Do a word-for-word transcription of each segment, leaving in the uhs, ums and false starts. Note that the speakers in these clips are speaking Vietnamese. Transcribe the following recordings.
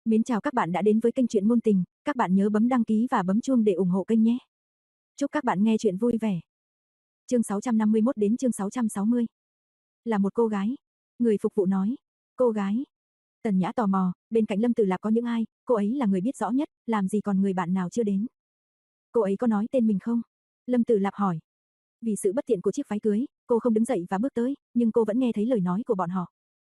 Mến chào các bạn đã đến với kênh truyện ngôn tình, các bạn nhớ bấm đăng ký và bấm chuông để ủng hộ kênh nhé. Chúc các bạn nghe truyện vui vẻ. Chương sáu trăm năm mươi mốt đến chương sáu trăm sáu mươi. Là một cô gái. Người phục vụ nói. Cô gái. Tần Nhã tò mò, bên cạnh Lâm Tử Lạp có những ai, cô ấy là người biết rõ nhất, làm gì còn người bạn nào chưa đến. Cô ấy có nói tên mình không? Lâm Tử Lạp hỏi. Vì sự bất tiện của chiếc váy cưới, cô không đứng dậy và bước tới, nhưng cô vẫn nghe thấy lời nói của bọn họ.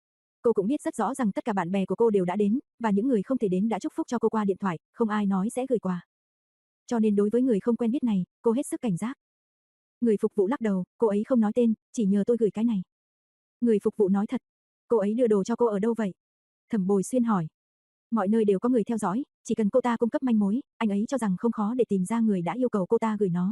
Cô cũng biết rất rõ rằng tất cả bạn bè của cô đều đã đến, và những người không thể đến đã chúc phúc cho cô qua điện thoại, không ai nói sẽ gửi quà. Cho nên đối với người không quen biết này, cô hết sức cảnh giác. Người phục vụ lắc đầu, cô ấy không nói tên, chỉ nhờ tôi gửi cái này. Người phục vụ nói thật. Cô ấy đưa đồ cho cô ở đâu vậy? Thẩm Bồi Xuyên hỏi. Mọi nơi đều có người theo dõi, chỉ cần cô ta cung cấp manh mối, anh ấy cho rằng không khó để tìm ra người đã yêu cầu cô ta gửi nó.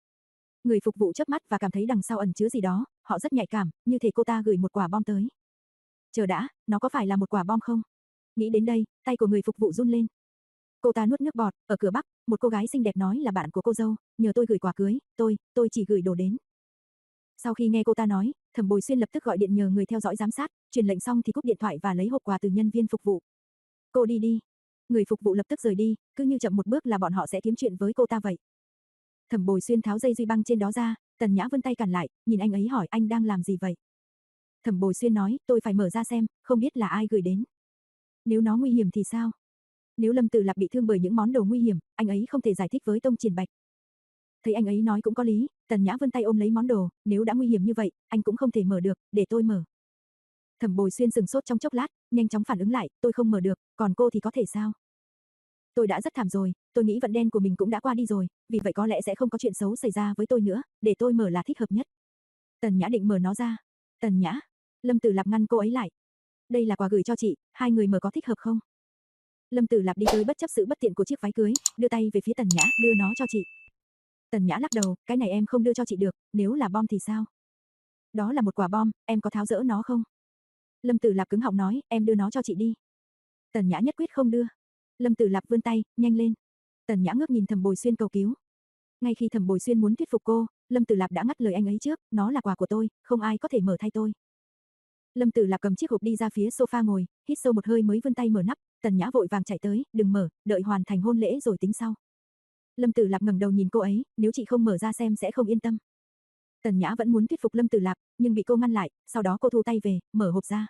Người phục vụ chớp mắt và cảm thấy đằng sau ẩn chứa gì đó, họ rất nhạy cảm, như thể cô ta gửi một quả bom tới. Chờ đã, nó có phải là một quả bom không? Nghĩ đến đây, tay của người phục vụ run lên. Cô ta nuốt nước bọt, ở cửa Bắc, một cô gái xinh đẹp nói là bạn của cô dâu, nhờ tôi gửi quà cưới, tôi, tôi chỉ gửi đồ đến. Sau khi nghe cô ta nói, Thẩm Bồi Xuyên lập tức gọi điện nhờ người theo dõi giám sát, truyền lệnh xong thì cúp điện thoại và lấy hộp quà từ nhân viên phục vụ. Cô đi đi. Người phục vụ lập tức rời đi, cứ như chậm một bước là bọn họ sẽ kiếm chuyện với cô ta vậy. Thẩm Bồi Xuyên tháo dây duy băng trên đó ra, Tần Nhã vươn tay cản lại, nhìn anh ấy hỏi anh đang làm gì vậy? Thẩm Bồi Xuyên nói, tôi phải mở ra xem, không biết là ai gửi đến. Nếu nó nguy hiểm thì sao? Nếu Lâm Tử Lạp bị thương bởi những món đồ nguy hiểm, anh ấy không thể giải thích với Tông Triển Bạch. Thấy anh ấy nói cũng có lý, Tần Nhã vươn tay ôm lấy món đồ, nếu đã nguy hiểm như vậy, anh cũng không thể mở được, để tôi mở. Thẩm Bồi Xuyên sừng sốt trong chốc lát, nhanh chóng phản ứng lại, tôi không mở được, còn cô thì có thể sao? Tôi đã rất thảm rồi, tôi nghĩ vận đen của mình cũng đã qua đi rồi, vì vậy có lẽ sẽ không có chuyện xấu xảy ra với tôi nữa, để tôi mở là thích hợp nhất. Tần Nhã định mở nó ra. Tần Nhã. Lâm Tử Lạp ngăn cô ấy lại. Đây là quà gửi cho chị, hai người mở có thích hợp không? Lâm Tử Lạp đi tới bất chấp sự bất tiện của chiếc váy cưới, đưa tay về phía Tần Nhã, đưa nó cho chị. Tần Nhã lắc đầu, cái này em không đưa cho chị được, nếu là bom thì sao? Đó là một quả bom, em có tháo dỡ nó không? Lâm Tử Lạp cứng họng nói, em đưa nó cho chị đi. Tần Nhã nhất quyết không đưa. Lâm Tử Lạp vươn tay, nhanh lên. Tần Nhã ngước nhìn Thẩm Bồi Xuyên cầu cứu. Ngay khi Thẩm Bồi Xuyên muốn thuyết phục cô, Lâm Tử Lạp đã ngắt lời anh ấy trước, nó là quà của tôi, không ai có thể mở thay tôi. Lâm Tử Lạp cầm chiếc hộp đi ra phía sofa ngồi, hít sâu một hơi mới vươn tay mở nắp, Tần Nhã vội vàng chạy tới, đừng mở, đợi hoàn thành hôn lễ rồi tính sau. Lâm Tử Lạp ngẩng đầu nhìn cô ấy, nếu chị không mở ra xem sẽ không yên tâm. Tần Nhã vẫn muốn thuyết phục Lâm Tử Lạp, nhưng bị cô ngăn lại, sau đó cô thu tay về, mở hộp ra.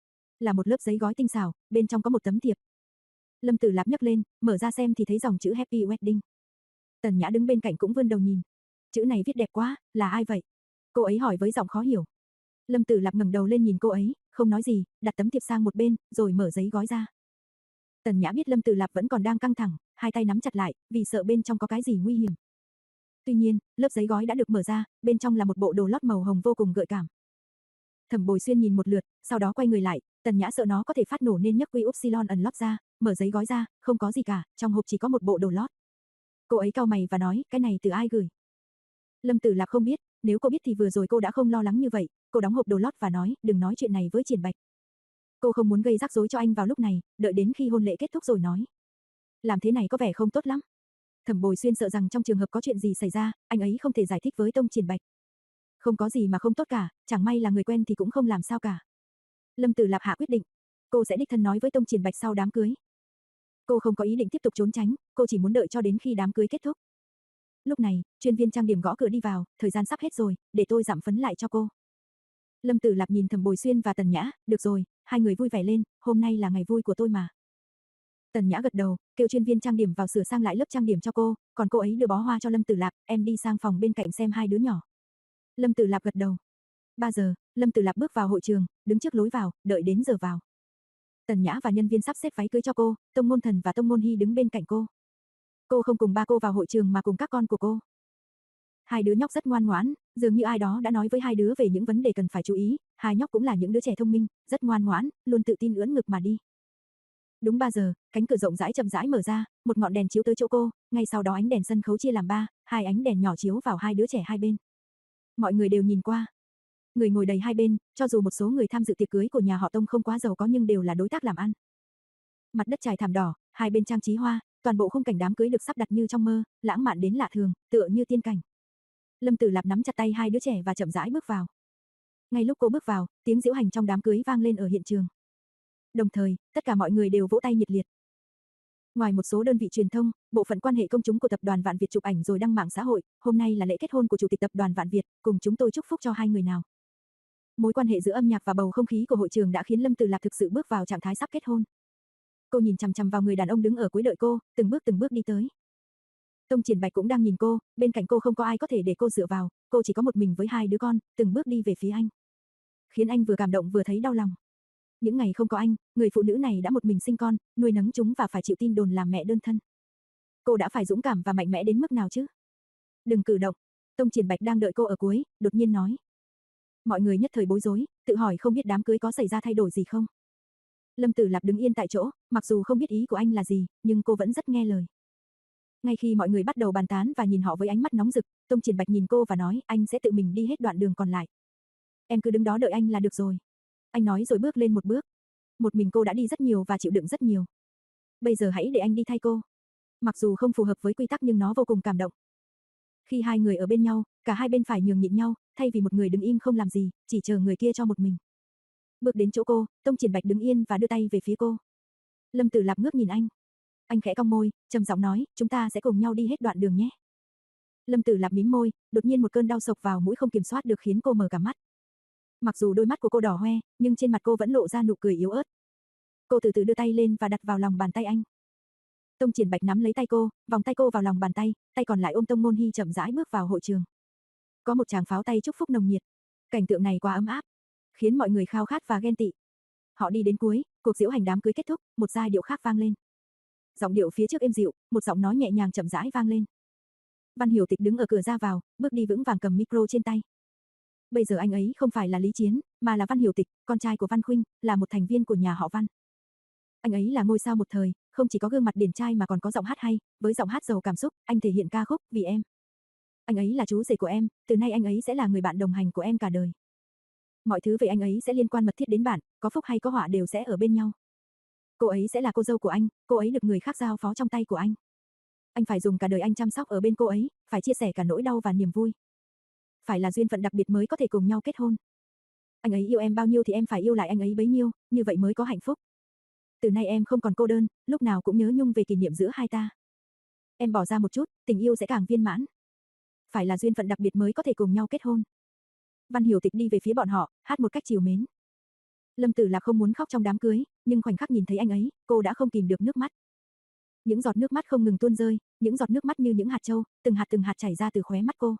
Là một lớp giấy gói tinh xảo, bên trong có một tấm thiệp. Lâm Tử Lạp nhấc lên, mở ra xem thì thấy dòng chữ Happy Wedding. Tần Nhã đứng bên cạnh cũng vươn đầu nhìn. Chữ này viết đẹp quá, là ai vậy? Cô ấy hỏi với giọng khó hiểu. Lâm Tử Lạp ngẩng đầu lên nhìn cô ấy, không nói gì, đặt tấm thiệp sang một bên, rồi mở giấy gói ra. Tần Nhã biết Lâm Tử Lạp vẫn còn đang căng thẳng, hai tay nắm chặt lại, vì sợ bên trong có cái gì nguy hiểm. Tuy nhiên, lớp giấy gói đã được mở ra, bên trong là một bộ đồ lót màu hồng vô cùng gợi cảm. Thẩm Bồi Xuyên nhìn một lượt, sau đó quay người lại, Tần Nhã sợ nó có thể phát nổ nên nhấc quy upsilon ẩn lót ra, mở giấy gói ra, không có gì cả, trong hộp chỉ có một bộ đồ lót. Cô ấy cau mày và nói, cái này từ ai gửi? Lâm Tử Lạp không biết, nếu cô biết thì vừa rồi cô đã không lo lắng như vậy, cô đóng hộp đồ lót và nói, đừng nói chuyện này với Triển Bạch. Cô không muốn gây rắc rối cho anh vào lúc này, đợi đến khi hôn lễ kết thúc rồi nói. Làm thế này có vẻ không tốt lắm. Thẩm Bồi Xuyên sợ rằng trong trường hợp có chuyện gì xảy ra, anh ấy không thể giải thích với Tông Triển Bạch. Không có gì mà không tốt cả, chẳng may là người quen thì cũng không làm sao cả. Lâm Tử Lạp hạ quyết định, cô sẽ đích thân nói với Tông Triển Bạch sau đám cưới. Cô không có ý định tiếp tục trốn tránh, cô chỉ muốn đợi cho đến khi đám cưới kết thúc. Lúc này, chuyên viên trang điểm gõ cửa đi vào, thời gian sắp hết rồi, để tôi giảm phấn lại cho cô. Lâm Tử Lạp nhìn Thẩm Bồi Xuyên và Tần Nhã, được rồi, hai người vui vẻ lên, hôm nay là ngày vui của tôi mà. Tần Nhã gật đầu, kêu chuyên viên trang điểm vào sửa sang lại lớp trang điểm cho cô, còn cô ấy đưa bó hoa cho Lâm Tử Lạp, em đi sang phòng bên cạnh xem hai đứa nhỏ. Lâm Tử Lạp gật đầu. ba giờ, Lâm Tử Lạp bước vào hội trường, đứng trước lối vào, đợi đến giờ vào. Tần Nhã và nhân viên sắp xếp váy cưới cho cô, Tông Ngôn Thần và Tông Ngôn Hy đứng bên cạnh cô. Cô không cùng ba cô vào hội trường mà cùng các con của cô. Hai đứa nhóc rất ngoan ngoãn, dường như ai đó đã nói với hai đứa về những vấn đề cần phải chú ý, hai nhóc cũng là những đứa trẻ thông minh, rất ngoan ngoãn, luôn tự tin ưỡn ngực mà đi. Đúng ba giờ, cánh cửa rộng rãi chậm rãi mở ra, một ngọn đèn chiếu tới chỗ cô, ngay sau đó ánh đèn sân khấu chia làm ba, hai ánh đèn nhỏ chiếu vào hai đứa trẻ hai bên. Mọi người đều nhìn qua. Người ngồi đầy hai bên, cho dù một số người tham dự tiệc cưới của nhà họ Tông không quá giàu có nhưng đều là đối tác làm ăn. Mặt đất trải thảm đỏ, hai bên trang trí hoa, toàn bộ khung cảnh đám cưới được sắp đặt như trong mơ, lãng mạn đến lạ thường, tựa như tiên cảnh. Lâm Tử Lạp nắm chặt tay hai đứa trẻ và chậm rãi bước vào. Ngay lúc cô bước vào, tiếng diễu hành trong đám cưới vang lên ở hiện trường. Đồng thời, tất cả mọi người đều vỗ tay nhiệt liệt. Ngoài một số đơn vị truyền thông, bộ phận quan hệ công chúng của tập đoàn Vạn Việt chụp ảnh rồi đăng mạng xã hội, hôm nay là lễ kết hôn của chủ tịch tập đoàn Vạn Việt, cùng chúng tôi chúc phúc cho hai người nào. Mối quan hệ giữa âm nhạc và bầu không khí của hội trường đã khiến Lâm Tử Lạp thực sự bước vào trạng thái sắp kết hôn. Cô nhìn chằm chằm vào người đàn ông đứng ở cuối đợi cô, từng bước từng bước đi tới. Tông Triển Bạch cũng đang nhìn cô, bên cạnh cô không có ai có thể để cô dựa vào, cô chỉ có một mình với hai đứa con, từng bước đi về phía anh. Khiến anh vừa cảm động vừa thấy đau lòng. Những ngày không có anh, người phụ nữ này đã một mình sinh con, nuôi nấng chúng và phải chịu tin đồn làm mẹ đơn thân. Cô đã phải dũng cảm và mạnh mẽ đến mức nào chứ? Đừng cử động. Tông Triển Bạch đang đợi cô ở cuối, đột nhiên nói. Mọi người nhất thời bối rối, tự hỏi không biết đám cưới có xảy ra thay đổi gì không. Lâm Tử Lạp đứng yên tại chỗ, mặc dù không biết ý của anh là gì, nhưng cô vẫn rất nghe lời. Ngay khi mọi người bắt đầu bàn tán và nhìn họ với ánh mắt nóng rực, Tông Triển Bạch nhìn cô và nói, anh sẽ tự mình đi hết đoạn đường còn lại. Em cứ đứng đó đợi anh là được rồi. Anh nói rồi bước lên một bước. Một mình cô đã đi rất nhiều và chịu đựng rất nhiều. Bây giờ hãy để anh đi thay cô. Mặc dù không phù hợp với quy tắc nhưng nó vô cùng cảm động. Khi hai người ở bên nhau, cả hai bên phải nhường nhịn nhau, thay vì một người đứng im không làm gì, chỉ chờ người kia cho một mình. Bước đến chỗ cô, Tông Triển Bạch đứng yên và đưa tay về phía cô. Lâm Tử Lạp ngước nhìn anh. Anh khẽ cong môi, trầm giọng nói, chúng ta sẽ cùng nhau đi hết đoạn đường nhé. Lâm Tử Lạp mím môi, đột nhiên một cơn đau sộc vào mũi không kiểm soát được khiến cô mở cả mắt. Mặc dù đôi mắt của cô đỏ hoe, nhưng trên mặt cô vẫn lộ ra nụ cười yếu ớt. Cô từ từ đưa tay lên và đặt vào lòng bàn tay anh. Tông Triển Bạch nắm lấy tay cô, vòng tay cô vào lòng bàn tay, tay còn lại ôm Tông Ngôn Hy chậm rãi bước vào hội trường. Có một tràng pháo tay chúc phúc nồng nhiệt. Cảnh tượng này quá ấm áp, khiến mọi người khao khát và ghen tị. Họ đi đến cuối, cuộc diễu hành đám cưới kết thúc, một giai điệu khác vang lên. Giọng điệu phía trước êm dịu, một giọng nói nhẹ nhàng chậm rãi vang lên. Văn Hiểu Tịch đứng ở cửa ra vào, bước đi vững vàng cầm micro trên tay. Bây giờ anh ấy không phải là Lý Chiến, mà là Văn Hiểu Tịch, con trai của Văn Khuynh, là một thành viên của nhà họ Văn. Anh ấy là ngôi sao một thời, không chỉ có gương mặt điển trai mà còn có giọng hát hay, với giọng hát giàu cảm xúc, anh thể hiện ca khúc Vì Em. Anh ấy là chú rể của em, từ nay anh ấy sẽ là người bạn đồng hành của em cả đời. Mọi thứ về anh ấy sẽ liên quan mật thiết đến bạn, có phúc hay có họa đều sẽ ở bên nhau. Cô ấy sẽ là cô dâu của anh, cô ấy được người khác giao phó trong tay của anh. Anh phải dùng cả đời anh chăm sóc ở bên cô ấy, phải chia sẻ cả nỗi đau và niềm vui. Phải là duyên phận đặc biệt mới có thể cùng nhau kết hôn. Anh ấy yêu em bao nhiêu thì em phải yêu lại anh ấy bấy nhiêu, như vậy mới có hạnh phúc. Từ nay em không còn cô đơn, lúc nào cũng nhớ nhung về kỷ niệm giữa hai ta. Em bỏ ra một chút, tình yêu sẽ càng viên mãn. Phải là duyên phận đặc biệt mới có thể cùng nhau kết hôn. Văn Hiểu Tịch đi về phía bọn họ, hát một cách trìu mến. Lâm Tử Lạp không muốn khóc trong đám cưới, nhưng khoảnh khắc nhìn thấy anh ấy, cô đã không kìm được nước mắt. Những giọt nước mắt không ngừng tuôn rơi, những giọt nước mắt như những hạt châu, từng hạt từng hạt chảy ra từ khóe mắt cô.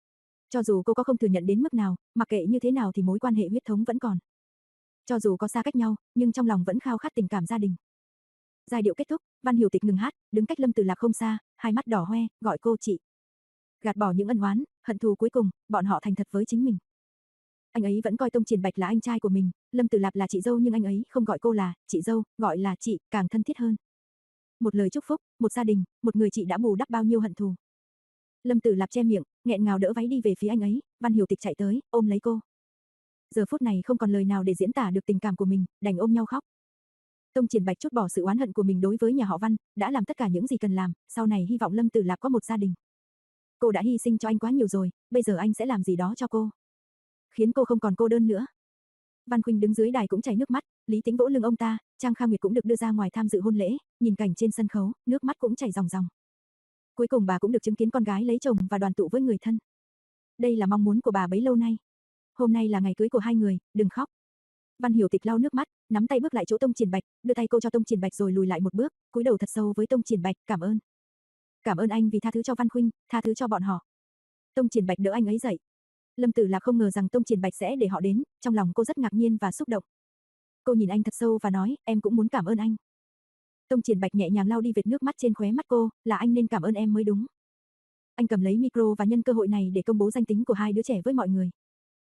Cho dù cô có không thừa nhận đến mức nào, mặc kệ như thế nào thì mối quan hệ huyết thống vẫn còn. Cho dù có xa cách nhau, nhưng trong lòng vẫn khao khát tình cảm gia đình. Giai điệu kết thúc, Văn Hiểu Tịch ngừng hát, đứng cách Lâm Tử Lạp không xa, hai mắt đỏ hoe, gọi cô chị. Gạt bỏ những ân oán, hận thù cuối cùng, bọn họ thành thật với chính mình. Anh ấy vẫn coi Tông Triển Bạch là anh trai của mình, Lâm Tử Lạp là chị dâu nhưng anh ấy không gọi cô là chị dâu, gọi là chị, càng thân thiết hơn. Một lời chúc phúc, một gia đình, một người chị đã bù đắp bao nhiêu hận thù. Lâm Tử Lạp che miệng, nghẹn ngào đỡ váy đi về phía anh ấy, Văn Hiểu Tịch chạy tới, ôm lấy cô. Giờ phút này không còn lời nào để diễn tả được tình cảm của mình, đành ôm nhau khóc. Tông Triển Bạch trút bỏ sự oán hận của mình đối với nhà họ Văn, đã làm tất cả những gì cần làm, sau này hy vọng Lâm Tử Lạp có một gia đình. Cô đã hy sinh cho anh quá nhiều rồi, bây giờ anh sẽ làm gì đó cho cô. Khiến cô không còn cô đơn nữa. Văn Khuynh đứng dưới đài cũng chảy nước mắt, Lý Tĩnh vỗ lưng ông ta, Trang Kha Nguyệt cũng được đưa ra ngoài tham dự hôn lễ, nhìn cảnh trên sân khấu, nước mắt cũng chảy ròng ròng. Cuối cùng bà cũng được chứng kiến con gái lấy chồng và đoàn tụ với người thân. Đây là mong muốn của bà bấy lâu nay. Hôm nay là ngày cưới của hai người, đừng khóc. Văn Hiểu Tịch lau nước mắt, nắm tay bước lại chỗ Tông Triển Bạch, đưa tay cô cho Tông Triển Bạch rồi lùi lại một bước, cúi đầu thật sâu với Tông Triển Bạch, cảm ơn. Cảm ơn anh vì tha thứ cho Văn Khuynh, tha thứ cho bọn họ. Tông Triển Bạch đỡ anh ấy dậy. Lâm Tử Lạp không ngờ rằng Tông Triển Bạch sẽ để họ đến, trong lòng cô rất ngạc nhiên và xúc động. Cô nhìn anh thật sâu và nói, em cũng muốn cảm ơn anh. Tông Triển Bạch nhẹ nhàng lau đi vệt nước mắt trên khóe mắt cô, là anh nên cảm ơn em mới đúng. Anh cầm lấy micro và nhân cơ hội này để công bố danh tính của hai đứa trẻ với mọi người.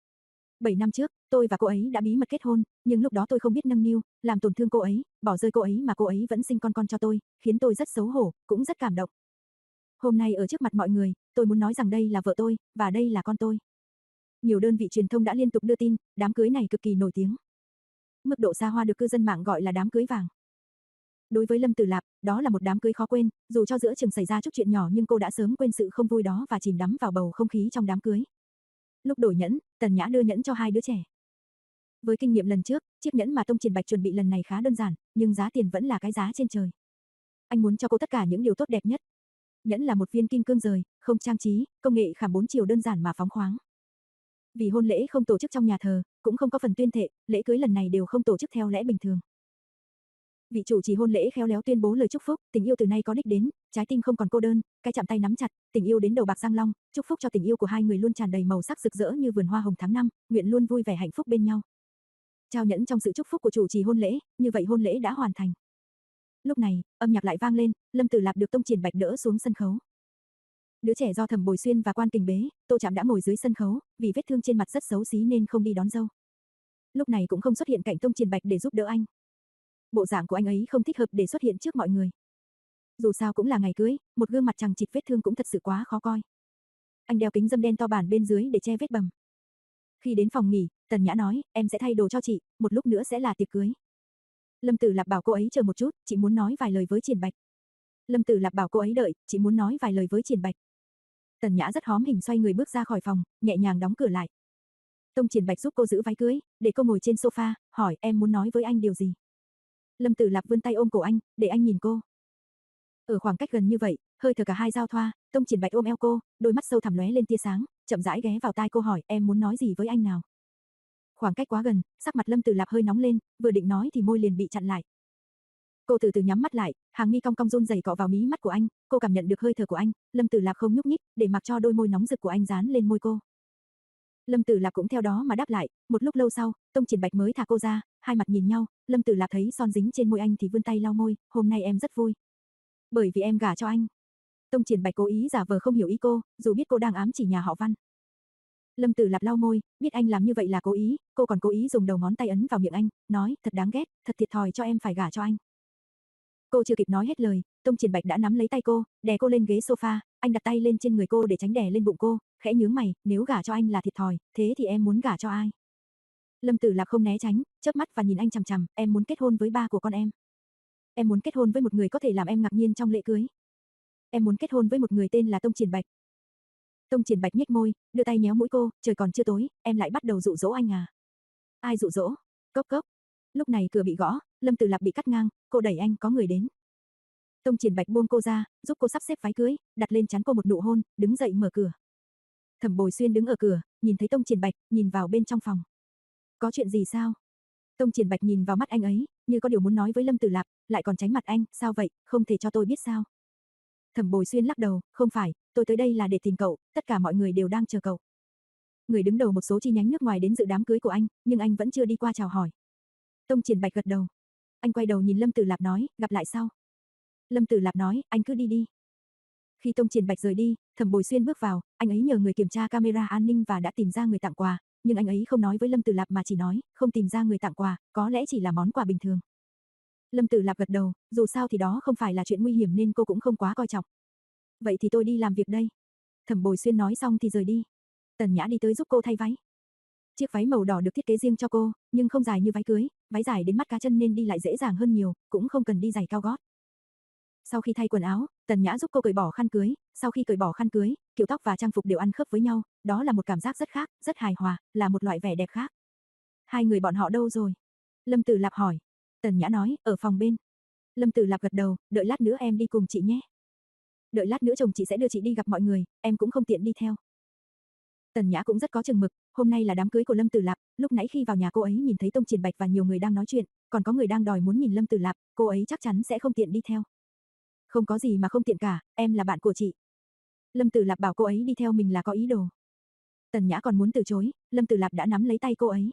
Bảy năm trước, tôi và cô ấy đã bí mật kết hôn, nhưng lúc đó tôi không biết nâng niu, làm tổn thương cô ấy, bỏ rơi cô ấy mà cô ấy vẫn sinh con con cho tôi, khiến tôi rất xấu hổ, cũng rất cảm động. Hôm nay ở trước mặt mọi người, tôi muốn nói rằng đây là vợ tôi, và đây là con tôi. Nhiều đơn vị truyền thông đã liên tục đưa tin, đám cưới này cực kỳ nổi tiếng. Mức độ xa hoa được cư dân mạng gọi là đám cưới vàng. Đối với Lâm Tử Lạp, đó là một đám cưới khó quên, dù cho giữa chừng xảy ra chút chuyện nhỏ nhưng cô đã sớm quên sự không vui đó và chìm đắm vào bầu không khí trong đám cưới. Lúc đổi nhẫn, Tần Nhã đưa nhẫn cho hai đứa trẻ. Với kinh nghiệm lần trước, chiếc nhẫn mà Tông Triển Bạch chuẩn bị lần này khá đơn giản, nhưng giá tiền vẫn là cái giá trên trời. Anh muốn cho cô tất cả những điều tốt đẹp nhất. Nhẫn là một viên kim cương rời, không trang trí, công nghệ khảm bốn chiều đơn giản mà phóng khoáng. Vì hôn lễ không tổ chức trong nhà thờ, cũng không có phần tuyên thệ, lễ cưới lần này đều không tổ chức theo lẽ bình thường. Vị chủ trì hôn lễ khéo léo tuyên bố lời chúc phúc, tình yêu từ nay có đích đến, trái tim không còn cô đơn, cái chạm tay nắm chặt, tình yêu đến đầu bạc răng long, chúc phúc cho tình yêu của hai người luôn tràn đầy màu sắc rực rỡ như vườn hoa hồng tháng năm, nguyện luôn vui vẻ hạnh phúc bên nhau. Trao nhẫn trong sự chúc phúc của chủ trì hôn lễ, như vậy hôn lễ đã hoàn thành. Lúc này, âm nhạc lại vang lên, Lâm Tử Lạp được Tông Triển Bạch đỡ xuống sân khấu. Đứa trẻ do Thẩm Bồi Xuyên và Quan Kình bế, Tô Trạm đã ngồi dưới sân khấu, vì vết thương trên mặt rất xấu xí nên không đi đón dâu. Lúc này cũng không xuất hiện cạnh Tông Triển Bạch để giúp đỡ anh. Bộ dạng của anh ấy không thích hợp để xuất hiện trước mọi người. Dù sao cũng là ngày cưới, một gương mặt chằng chịt vết thương cũng thật sự quá khó coi. Anh đeo kính râm đen to bản bên dưới để che vết bầm. Khi đến phòng nghỉ, Tần Nhã nói, em sẽ thay đồ cho chị, một lúc nữa sẽ là tiệc cưới. Lâm Tử Lạp bảo cô ấy chờ một chút, chị muốn nói vài lời với Triển Bạch. Lâm Tử Lạp bảo cô ấy đợi, chị muốn nói vài lời với Triển Bạch. Tần Nhã rất hóm hình xoay người bước ra khỏi phòng, nhẹ nhàng đóng cửa lại. Tông Triển Bạch giúp cô giữ váy cưới, để cô ngồi trên sofa, hỏi em muốn nói với anh điều gì. Lâm Tử Lạp vươn tay ôm cổ anh, để anh nhìn cô. Ở khoảng cách gần như vậy, hơi thở cả hai giao thoa, Tông Triển Bạch ôm eo cô, đôi mắt sâu thẳm lóe lên tia sáng, chậm rãi ghé vào tai cô hỏi em muốn nói gì với anh nào. Khoảng cách quá gần, sắc mặt Lâm Tử Lạp hơi nóng lên, vừa định nói thì môi liền bị chặn lại. Cô từ từ nhắm mắt lại, hàng mi cong cong run rẩy cọ vào mí mắt của anh, cô cảm nhận được hơi thở của anh, Lâm Tử Lạp không nhúc nhích, để mặc cho đôi môi nóng rực của anh dán lên môi cô. Lâm Tử Lạp cũng theo đó mà đáp lại, một lúc lâu sau, Tông Triển Bạch mới thả cô ra, hai mặt nhìn nhau, Lâm Tử Lạp thấy son dính trên môi anh thì vươn tay lau môi, hôm nay em rất vui. Bởi vì em gả cho anh. Tông Triển Bạch cố ý giả vờ không hiểu ý cô, dù biết cô đang ám chỉ nhà họ Văn. Lâm Tử Lạp lau môi, biết anh làm như vậy là cố ý, cô còn cố ý dùng đầu ngón tay ấn vào miệng anh, nói, thật đáng ghét, thật thiệt thòi cho em phải gả cho anh. Cô chưa kịp nói hết lời, Tông Triển Bạch đã nắm lấy tay cô, đè cô lên ghế sofa, anh đặt tay lên trên người cô để tránh đè lên bụng cô, khẽ nhướng mày, nếu gả cho anh là thiệt thòi, thế thì em muốn gả cho ai? Lâm Tử Lạp không né tránh, chớp mắt và nhìn anh chằm chằm, em muốn kết hôn với ba của con em. Em muốn kết hôn với một người có thể làm em ngạc nhiên trong lễ cưới. Em muốn kết hôn với một người tên là Tông Triển Bạch. Tông Triển Bạch nhếch môi, đưa tay nhéo mũi cô, trời còn chưa tối, em lại bắt đầu dụ dỗ anh à? Ai dụ dỗ? Cốc cốc. Lúc này cửa bị gõ, Lâm Tử Lạp bị cắt ngang, cô đẩy anh, có người đến. Tông Triển Bạch buông cô ra, giúp cô sắp xếp váy cưới, đặt lên trán cô một nụ hôn, đứng dậy mở cửa. Thẩm Bồi Xuyên đứng ở cửa, nhìn thấy Tông Triển Bạch, nhìn vào bên trong phòng. Có chuyện gì sao? Tông Triển Bạch nhìn vào mắt anh ấy, như có điều muốn nói với Lâm Tử Lạp, lại còn tránh mặt anh, sao vậy, không thể cho tôi biết sao? Thẩm Bồi Xuyên lắc đầu, không phải, tôi tới đây là để tìm cậu, tất cả mọi người đều đang chờ cậu. Người đứng đầu một số chi nhánh nước ngoài đến dự đám cưới của anh, nhưng anh vẫn chưa đi qua chào hỏi. Tông Triển Bạch gật đầu. Anh quay đầu nhìn Lâm Tử Lạp nói, gặp lại sau. Lâm Tử Lạp nói, anh cứ đi đi. Khi Tông Triển Bạch rời đi, Thẩm Bồi Xuyên bước vào, anh ấy nhờ người kiểm tra camera an ninh và đã tìm ra người tặng quà, nhưng anh ấy không nói với Lâm Tử Lạp mà chỉ nói, không tìm ra người tặng quà, có lẽ chỉ là món quà bình thường. Lâm Tử Lạp gật đầu, dù sao thì đó không phải là chuyện nguy hiểm nên cô cũng không quá coi trọng. Vậy thì tôi đi làm việc đây. Thẩm Bồi Xuyên nói xong thì rời đi. Tần Nhã đi tới giúp cô thay váy. Chiếc váy màu đỏ được thiết kế riêng cho cô, nhưng không dài như váy cưới, váy dài đến mắt cá chân nên đi lại dễ dàng hơn nhiều, cũng không cần đi giày cao gót. Sau khi thay quần áo, Tần Nhã giúp cô cởi bỏ khăn cưới, sau khi cởi bỏ khăn cưới, kiểu tóc và trang phục đều ăn khớp với nhau, đó là một cảm giác rất khác, rất hài hòa, là một loại vẻ đẹp khác. Hai người bọn họ đâu rồi? Lâm Tử Lạp hỏi. Tần Nhã nói, ở phòng bên. Lâm Tử Lạp gật đầu, đợi lát nữa em đi cùng chị nhé. Đợi lát nữa chồng chị sẽ đưa chị đi gặp mọi người, em cũng không tiện đi theo. Tần Nhã cũng rất có chừng mực, hôm nay là đám cưới của Lâm Tử Lạp, lúc nãy khi vào nhà cô ấy nhìn thấy Tông Triển Bạch và nhiều người đang nói chuyện, còn có người đang đòi muốn nhìn Lâm Tử Lạp, cô ấy chắc chắn sẽ không tiện đi theo. Không có gì mà không tiện cả, em là bạn của chị. Lâm Tử Lạp bảo cô ấy đi theo mình là có ý đồ. Tần Nhã còn muốn từ chối, Lâm Tử Lạp đã nắm lấy tay cô ấy.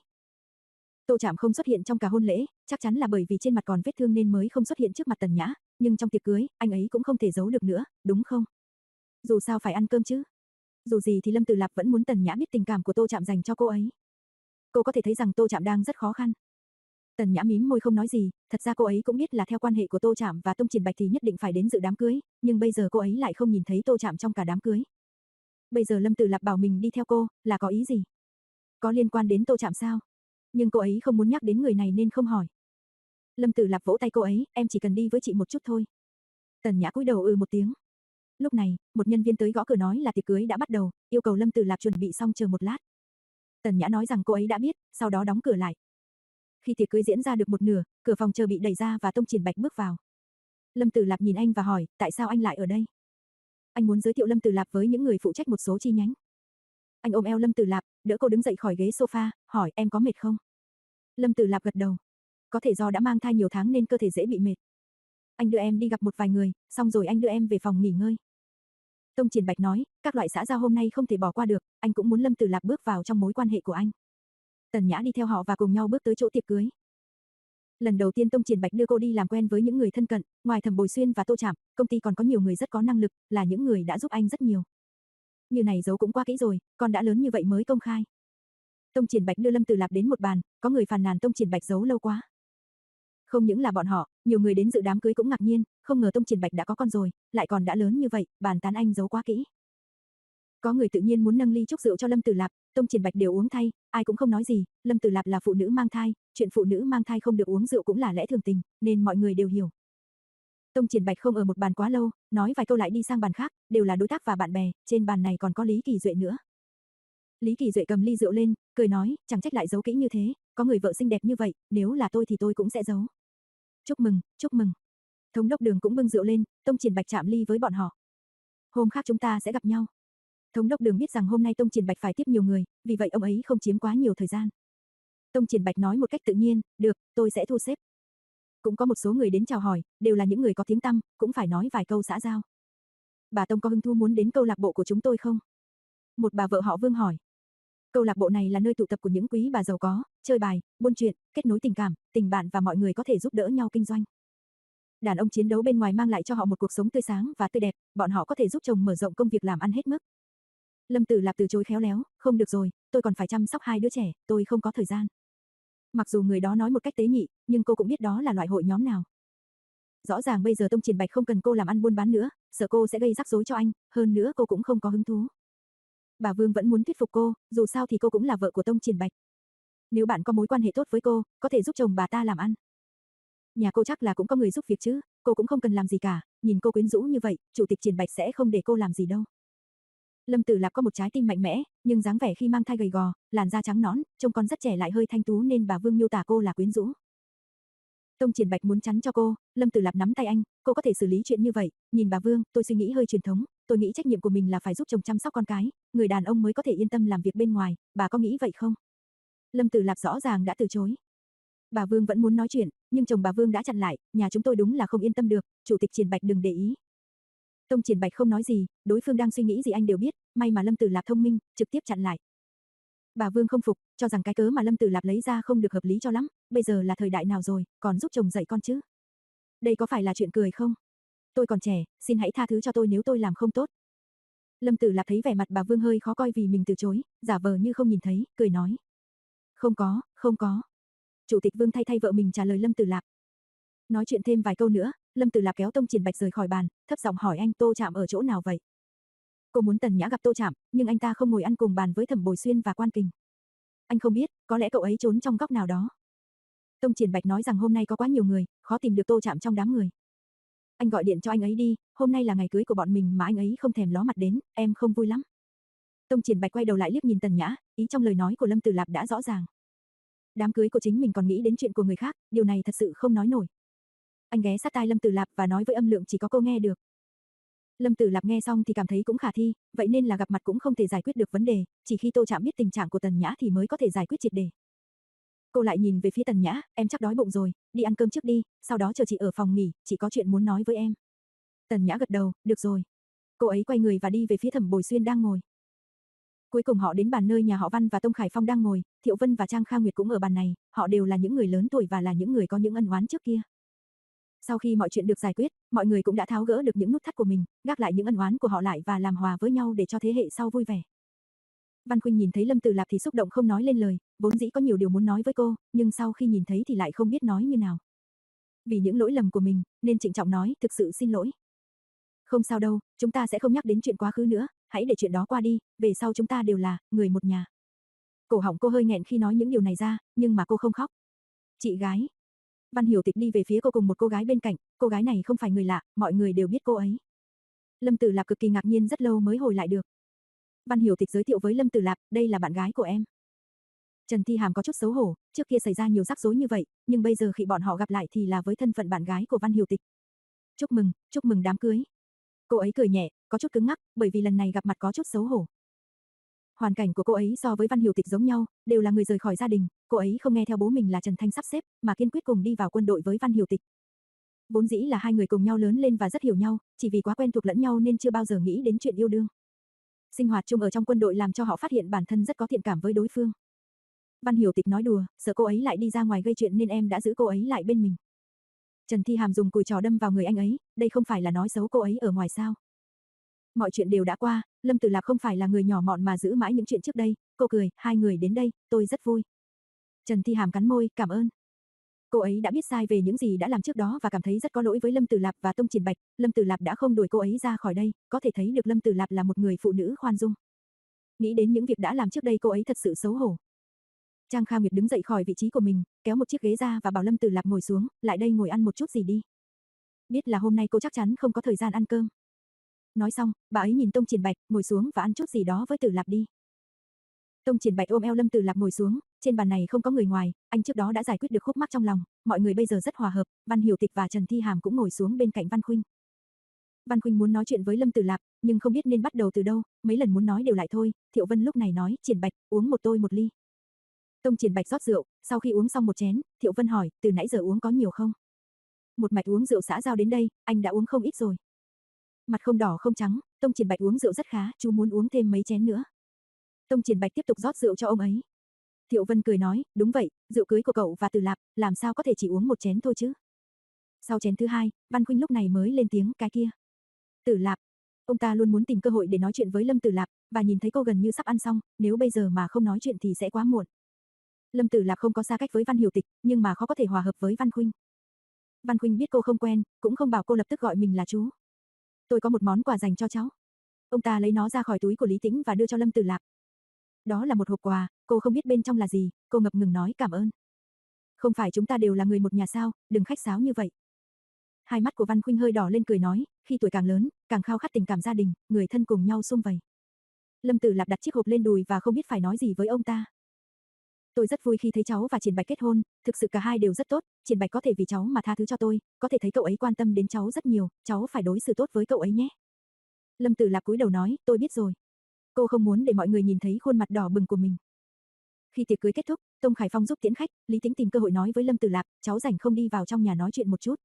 Tô Trạm không xuất hiện trong cả hôn lễ, chắc chắn là bởi vì trên mặt còn vết thương nên mới không xuất hiện trước mặt Tần Nhã, nhưng trong tiệc cưới, anh ấy cũng không thể giấu được nữa, đúng không? Dù sao phải ăn cơm chứ. Dù gì thì Lâm Tử Lạp vẫn muốn Tần Nhã biết tình cảm của Tô Trạm dành cho cô ấy. Cô có thể thấy rằng Tô Trạm đang rất khó khăn. Tần Nhã mím môi không nói gì, thật ra cô ấy cũng biết là theo quan hệ của Tô Trạm và Tông Triển Bạch thì nhất định phải đến dự đám cưới, nhưng bây giờ cô ấy lại không nhìn thấy Tô Trạm trong cả đám cưới. Bây giờ Lâm Tử Lạp bảo mình đi theo cô, là có ý gì? Có liên quan đến Tô Trạm sao? Nhưng cô ấy không muốn nhắc đến người này nên không hỏi. Lâm Tử Lạp vỗ tay cô ấy, em chỉ cần đi với chị một chút thôi. Tần Nhã cúi đầu ừ một tiếng. Lúc này, một nhân viên tới gõ cửa nói là tiệc cưới đã bắt đầu, yêu cầu Lâm Tử Lạp chuẩn bị xong chờ một lát. Tần Nhã nói rằng cô ấy đã biết, sau đó đóng cửa lại. Khi tiệc cưới diễn ra được một nửa, cửa phòng chờ bị đẩy ra và Tông Triển Bạch bước vào. Lâm Tử Lạp nhìn anh và hỏi, tại sao anh lại ở đây? Anh muốn giới thiệu Lâm Tử Lạp với những người phụ trách một số chi nhánh. Anh ôm eo Lâm Tử Lạp, đỡ cô đứng dậy khỏi ghế sofa, hỏi, em có mệt không? Lâm Tử Lạp gật đầu. Có thể do đã mang thai nhiều tháng nên cơ thể dễ bị mệt. Anh đưa em đi gặp một vài người, xong rồi anh đưa em về phòng nghỉ ngơi. Tông Triển Bạch nói, các loại xã giao hôm nay không thể bỏ qua được, anh cũng muốn Lâm Tử Lạp bước vào trong mối quan hệ của anh. Tần Nhã đi theo họ và cùng nhau bước tới chỗ tiệc cưới. Lần đầu tiên Tông Triển Bạch đưa cô đi làm quen với những người thân cận, ngoài Thẩm Bồi Xuyên và Tô Trạm, công ty còn có nhiều người rất có năng lực, là những người đã giúp anh rất nhiều. Như này giấu cũng quá kỹ rồi, con đã lớn như vậy mới công khai. Tông Triển Bạch đưa Lâm Tử Lạp đến một bàn, có người phàn nàn Tông Triển Bạch giấu lâu quá. Không những là bọn họ, nhiều người đến dự đám cưới cũng ngạc nhiên, không ngờ Tông Triển Bạch đã có con rồi, lại còn đã lớn như vậy, bàn tán anh giấu quá kỹ. Có người tự nhiên muốn nâng ly chúc rượu cho Lâm Tử Lạp, Tông Triển Bạch đều uống thay, ai cũng không nói gì, Lâm Tử Lạp là phụ nữ mang thai, chuyện phụ nữ mang thai không được uống rượu cũng là lẽ thường tình, nên mọi người đều hiểu. Tông Triển Bạch không ở một bàn quá lâu, nói vài câu lại đi sang bàn khác, đều là đối tác và bạn bè, trên bàn này còn có Lý Kỳ Duệ nữa. Lý Kỳ Duệ cầm ly rượu lên, cười nói, chẳng trách lại giấu kỹ như thế, có người vợ xinh đẹp như vậy, nếu là tôi thì tôi cũng sẽ giấu. Chúc mừng, chúc mừng. Thống đốc Đường cũng bưng rượu lên, Tông Triển Bạch chạm ly với bọn họ. Hôm khác chúng ta sẽ gặp nhau. Thống đốc Đường biết rằng hôm nay Tông Triển Bạch phải tiếp nhiều người, vì vậy ông ấy không chiếm quá nhiều thời gian. Tông Triển Bạch nói một cách tự nhiên, được, tôi sẽ thu xếp. Cũng có một số người đến chào hỏi, đều là những người có tiếng tăm, cũng phải nói vài câu xã giao. Bà Tông có hứng thú muốn đến câu lạc bộ của chúng tôi không? Một bà vợ họ Vương hỏi. Câu lạc bộ này là nơi tụ tập của những quý bà giàu có, chơi bài, buôn chuyện, kết nối tình cảm, tình bạn và mọi người có thể giúp đỡ nhau kinh doanh. Đàn ông chiến đấu bên ngoài mang lại cho họ một cuộc sống tươi sáng và tươi đẹp, bọn họ có thể giúp chồng mở rộng công việc làm ăn hết mức. Lâm Tử Lạp từ chối khéo léo, không được rồi, tôi còn phải chăm sóc hai đứa trẻ, tôi không có thời gian. Mặc dù người đó nói một cách tế nhị, nhưng cô cũng biết đó là loại hội nhóm nào. Rõ ràng bây giờ Tông Triển Bạch không cần cô làm ăn buôn bán nữa, sợ cô sẽ gây rắc rối cho anh, hơn nữa cô cũng không có hứng thú. Bà Vương vẫn muốn thuyết phục cô, dù sao thì cô cũng là vợ của Tông Triển Bạch. Nếu bạn có mối quan hệ tốt với cô, có thể giúp chồng bà ta làm ăn. Nhà cô chắc là cũng có người giúp việc chứ, cô cũng không cần làm gì cả, nhìn cô quyến rũ như vậy, Chủ tịch Triển Bạch sẽ không để cô làm gì đâu. Lâm Tử Lạp có một trái tim mạnh mẽ, nhưng dáng vẻ khi mang thai gầy gò, làn da trắng nõn, trông con rất trẻ lại hơi thanh tú nên bà Vương miêu tả cô là quyến rũ. Tông Triển Bạch muốn chắn cho cô, Lâm Tử Lạp nắm tay anh, cô có thể xử lý chuyện như vậy, nhìn bà Vương, tôi suy nghĩ hơi truyền thống, tôi nghĩ trách nhiệm của mình là phải giúp chồng chăm sóc con cái, người đàn ông mới có thể yên tâm làm việc bên ngoài, bà có nghĩ vậy không? Lâm Tử Lạp rõ ràng đã từ chối. Bà Vương vẫn muốn nói chuyện, nhưng chồng bà Vương đã chặn lại, nhà chúng tôi đúng là không yên tâm được, Chủ tịch Triển Bạch đừng để ý. Tông Triển Bạch không nói gì, đối phương đang suy nghĩ gì anh đều biết, may mà Lâm Tử Lạp thông minh, trực tiếp chặn lại. Bà Vương không phục, cho rằng cái cớ mà Lâm Tử Lạp lấy ra không được hợp lý cho lắm, bây giờ là thời đại nào rồi, còn giúp chồng dạy con chứ? Đây có phải là chuyện cười không? Tôi còn trẻ, xin hãy tha thứ cho tôi nếu tôi làm không tốt. Lâm Tử Lạp thấy vẻ mặt bà Vương hơi khó coi vì mình từ chối, giả vờ như không nhìn thấy, cười nói. Không có, không có. Chủ tịch Vương thay thay vợ mình trả lời Lâm Tử Lạp. Nói chuyện thêm vài câu nữa, Lâm Tử Lạp kéo Tông Triển Bạch rời khỏi bàn, thấp giọng hỏi anh Tô Trạm ở chỗ nào vậy? Cô muốn Tần Nhã gặp Tô Trạm, nhưng anh ta không ngồi ăn cùng bàn với Thẩm Bồi Xuyên và Quan Kình. Anh không biết, có lẽ cậu ấy trốn trong góc nào đó. Tông Triển Bạch nói rằng hôm nay có quá nhiều người, khó tìm được Tô Trạm trong đám người. Anh gọi điện cho anh ấy đi, hôm nay là ngày cưới của bọn mình mà anh ấy không thèm ló mặt đến, em không vui lắm. Tông Triển Bạch quay đầu lại liếc nhìn Tần Nhã, ý trong lời nói của Lâm Tử Lạp đã rõ ràng. Đám cưới của chính mình còn nghĩ đến chuyện của người khác, điều này thật sự không nói nổi. Anh ghé sát tai Lâm Tử Lạp và nói với âm lượng chỉ có cô nghe được. Lâm Tử Lạp nghe xong thì cảm thấy cũng khả thi, vậy nên là gặp mặt cũng không thể giải quyết được vấn đề, chỉ khi Tô Trạm biết tình trạng của Tần Nhã thì mới có thể giải quyết triệt để. Cô lại nhìn về phía Tần Nhã, em chắc đói bụng rồi, đi ăn cơm trước đi, sau đó chờ chị ở phòng nghỉ, chị có chuyện muốn nói với em. Tần Nhã gật đầu, được rồi. Cô ấy quay người và đi về phía Thẩm Bồi Xuyên đang ngồi. Cuối cùng họ đến bàn nơi nhà họ Văn và Tông Khải Phong đang ngồi, Thiệu Vân và Trang Kha Nguyệt cũng ở bàn này, họ đều là những người lớn tuổi và là những người có những ân oán trước kia. Sau khi mọi chuyện được giải quyết, mọi người cũng đã tháo gỡ được những nút thắt của mình, gác lại những ân oán của họ lại và làm hòa với nhau để cho thế hệ sau vui vẻ. Văn Khuynh nhìn thấy Lâm Tử Lạp thì xúc động không nói lên lời, vốn dĩ có nhiều điều muốn nói với cô, nhưng sau khi nhìn thấy thì lại không biết nói như nào. Vì những lỗi lầm của mình, nên trịnh trọng nói, thực sự xin lỗi. Không sao đâu, chúng ta sẽ không nhắc đến chuyện quá khứ nữa, hãy để chuyện đó qua đi, về sau chúng ta đều là người một nhà. Cổ họng cô hơi nghẹn khi nói những điều này ra, nhưng mà cô không khóc. Chị gái. Văn Hiểu Tịch đi về phía cô cùng một cô gái bên cạnh, cô gái này không phải người lạ, mọi người đều biết cô ấy. Lâm Tử Lạp cực kỳ ngạc nhiên rất lâu mới hồi lại được. Văn Hiểu Tịch giới thiệu với Lâm Tử Lạp, đây là bạn gái của em. Trần Thi Hàm có chút xấu hổ, trước kia xảy ra nhiều rắc rối như vậy, nhưng bây giờ khi bọn họ gặp lại thì là với thân phận bạn gái của Văn Hiểu Tịch. Chúc mừng, chúc mừng đám cưới. Cô ấy cười nhẹ, có chút cứng ngắc, bởi vì lần này gặp mặt có chút xấu hổ. Hoàn cảnh của cô ấy so với Văn Hiểu Tịch giống nhau, đều là người rời khỏi gia đình, cô ấy không nghe theo bố mình là Trần Thanh sắp xếp, mà kiên quyết cùng đi vào quân đội với Văn Hiểu Tịch. Vốn dĩ là hai người cùng nhau lớn lên và rất hiểu nhau, chỉ vì quá quen thuộc lẫn nhau nên chưa bao giờ nghĩ đến chuyện yêu đương. Sinh hoạt chung ở trong quân đội làm cho họ phát hiện bản thân rất có thiện cảm với đối phương. Văn Hiểu Tịch nói đùa, sợ cô ấy lại đi ra ngoài gây chuyện nên em đã giữ cô ấy lại bên mình. Trần Thi Hàm dùng cùi trò đâm vào người anh ấy, đây không phải là nói xấu cô ấy ở ngoài sao? Mọi chuyện đều đã qua, Lâm Tử Lạp không phải là người nhỏ mọn mà giữ mãi những chuyện trước đây, cô cười, hai người đến đây, tôi rất vui. Trần Thi Hàm cắn môi, cảm ơn. Cô ấy đã biết sai về những gì đã làm trước đó và cảm thấy rất có lỗi với Lâm Tử Lạp và Tông Triển Bạch, Lâm Tử Lạp đã không đuổi cô ấy ra khỏi đây, có thể thấy được Lâm Tử Lạp là một người phụ nữ khoan dung. Nghĩ đến những việc đã làm trước đây cô ấy thật sự xấu hổ. Trang Kha Nguyệt đứng dậy khỏi vị trí của mình, kéo một chiếc ghế ra và bảo Lâm Tử Lạp ngồi xuống, lại đây ngồi ăn một chút gì đi. Biết là hôm nay cô chắc chắn không có thời gian ăn cơm. Nói xong, bà ấy nhìn Tông Triển Bạch, ngồi xuống và ăn chút gì đó với Tử Lạp đi. Tông Triển Bạch ôm eo Lâm Tử Lạp ngồi xuống, trên bàn này không có người ngoài, anh trước đó đã giải quyết được khúc mắc trong lòng, mọi người bây giờ rất hòa hợp, Văn Hiểu Tịch và Trần Thi Hàm cũng ngồi xuống bên cạnh Văn Khuynh. Văn Khuynh muốn nói chuyện với Lâm Tử Lạp, nhưng không biết nên bắt đầu từ đâu, mấy lần muốn nói đều lại thôi, Thiệu Vân lúc này nói, Triển Bạch, uống một tôi một ly. Tông Triển Bạch rót rượu, sau khi uống xong một chén, Thiệu Vân hỏi, từ nãy giờ uống có nhiều không? Một mạch uống rượu xã giao đến đây, anh đã uống không ít rồi. Mặt không đỏ không trắng, Tông Triển Bạch uống rượu rất khá, chú muốn uống thêm mấy chén nữa. Tông Triển Bạch tiếp tục rót rượu cho ông ấy. Thiệu Vân cười nói, đúng vậy, rượu cưới của cậu và Tử Lạp, làm sao có thể chỉ uống một chén thôi chứ? Sau chén thứ hai, Văn Khuynh lúc này mới lên tiếng, cái kia. Tử Lạp. Ông ta luôn muốn tìm cơ hội để nói chuyện với Lâm Tử Lạp, và nhìn thấy cô gần như sắp ăn xong, nếu bây giờ mà không nói chuyện thì sẽ quá muộn. Lâm Tử Lạp không có xa cách với Văn Hiểu Tịch, nhưng mà khó có thể hòa hợp với Văn Khuynh. Văn Khuynh biết cô không quen, cũng không bảo cô lập tức gọi mình là chú. Tôi có một món quà dành cho cháu. Ông ta lấy nó ra khỏi túi của Lý Tĩnh và đưa cho Lâm Tử Lạp. Đó là một hộp quà, cô không biết bên trong là gì, cô ngập ngừng nói cảm ơn. Không phải chúng ta đều là người một nhà sao, đừng khách sáo như vậy. Hai mắt của Văn Khuynh hơi đỏ lên cười nói, khi tuổi càng lớn, càng khao khát tình cảm gia đình, người thân cùng nhau sum vầy. Lâm Tử Lạp đặt chiếc hộp lên đùi và không biết phải nói gì với ông ta. Tôi rất vui khi thấy cháu và Triển Bạch kết hôn, thực sự cả hai đều rất tốt, Triển Bạch có thể vì cháu mà tha thứ cho tôi, có thể thấy cậu ấy quan tâm đến cháu rất nhiều, cháu phải đối xử tốt với cậu ấy nhé. Lâm Tử Lạp cúi đầu nói, tôi biết rồi. Cô không muốn để mọi người nhìn thấy khuôn mặt đỏ bừng của mình. Khi tiệc cưới kết thúc, Tông Khải Phong giúp tiễn khách, Lý Tĩnh tìm cơ hội nói với Lâm Tử Lạp, cháu rảnh không đi vào trong nhà nói chuyện một chút.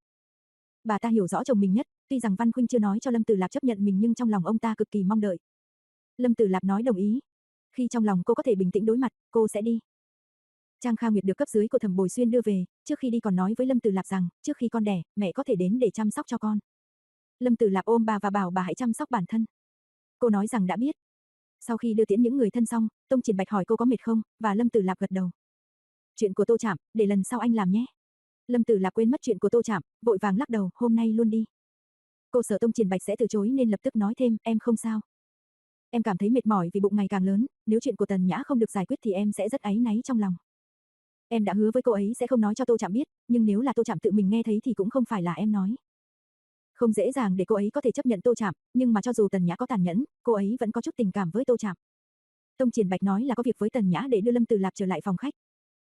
Bà ta hiểu rõ chồng mình nhất, tuy rằng Văn Khuynh chưa nói cho Lâm Tử Lạp chấp nhận mình nhưng trong lòng ông ta cực kỳ mong đợi. Lâm Tử Lạp nói đồng ý. Khi trong lòng cô có thể bình tĩnh đối mặt, cô sẽ đi. Trang Kha Nguyệt được cấp dưới của Thẩm Bồi Xuyên đưa về, trước khi đi còn nói với Lâm Tử Lạp rằng, trước khi con đẻ, mẹ có thể đến để chăm sóc cho con. Lâm Tử Lạp ôm bà và bảo bà hãy chăm sóc bản thân. Cô nói rằng đã biết. Sau khi đưa tiễn những người thân xong, Tông Triển Bạch hỏi cô có mệt không, và Lâm Tử Lạp gật đầu. Chuyện của Tô Trạm, để lần sau anh làm nhé. Lâm Tử Lạp quên mất chuyện của Tô Trạm, vội vàng lắc đầu, hôm nay luôn đi. Cô sợ Tông Triển Bạch sẽ từ chối nên lập tức nói thêm, em không sao. Em cảm thấy mệt mỏi vì bụng ngày càng lớn, nếu chuyện của Tần Nhã không được giải quyết thì em sẽ rất áy náy trong lòng. Em đã hứa với cô ấy sẽ không nói cho Tô Trạm biết, nhưng nếu là Tô Trạm tự mình nghe thấy thì cũng không phải là em nói. Không dễ dàng để cô ấy có thể chấp nhận Tô Trạm, nhưng mà cho dù Tần Nhã có tàn nhẫn, cô ấy vẫn có chút tình cảm với Tô Trạm. Tông Triển Bạch nói là có việc với Tần Nhã để đưa Lâm Tử Lạp trở lại phòng khách.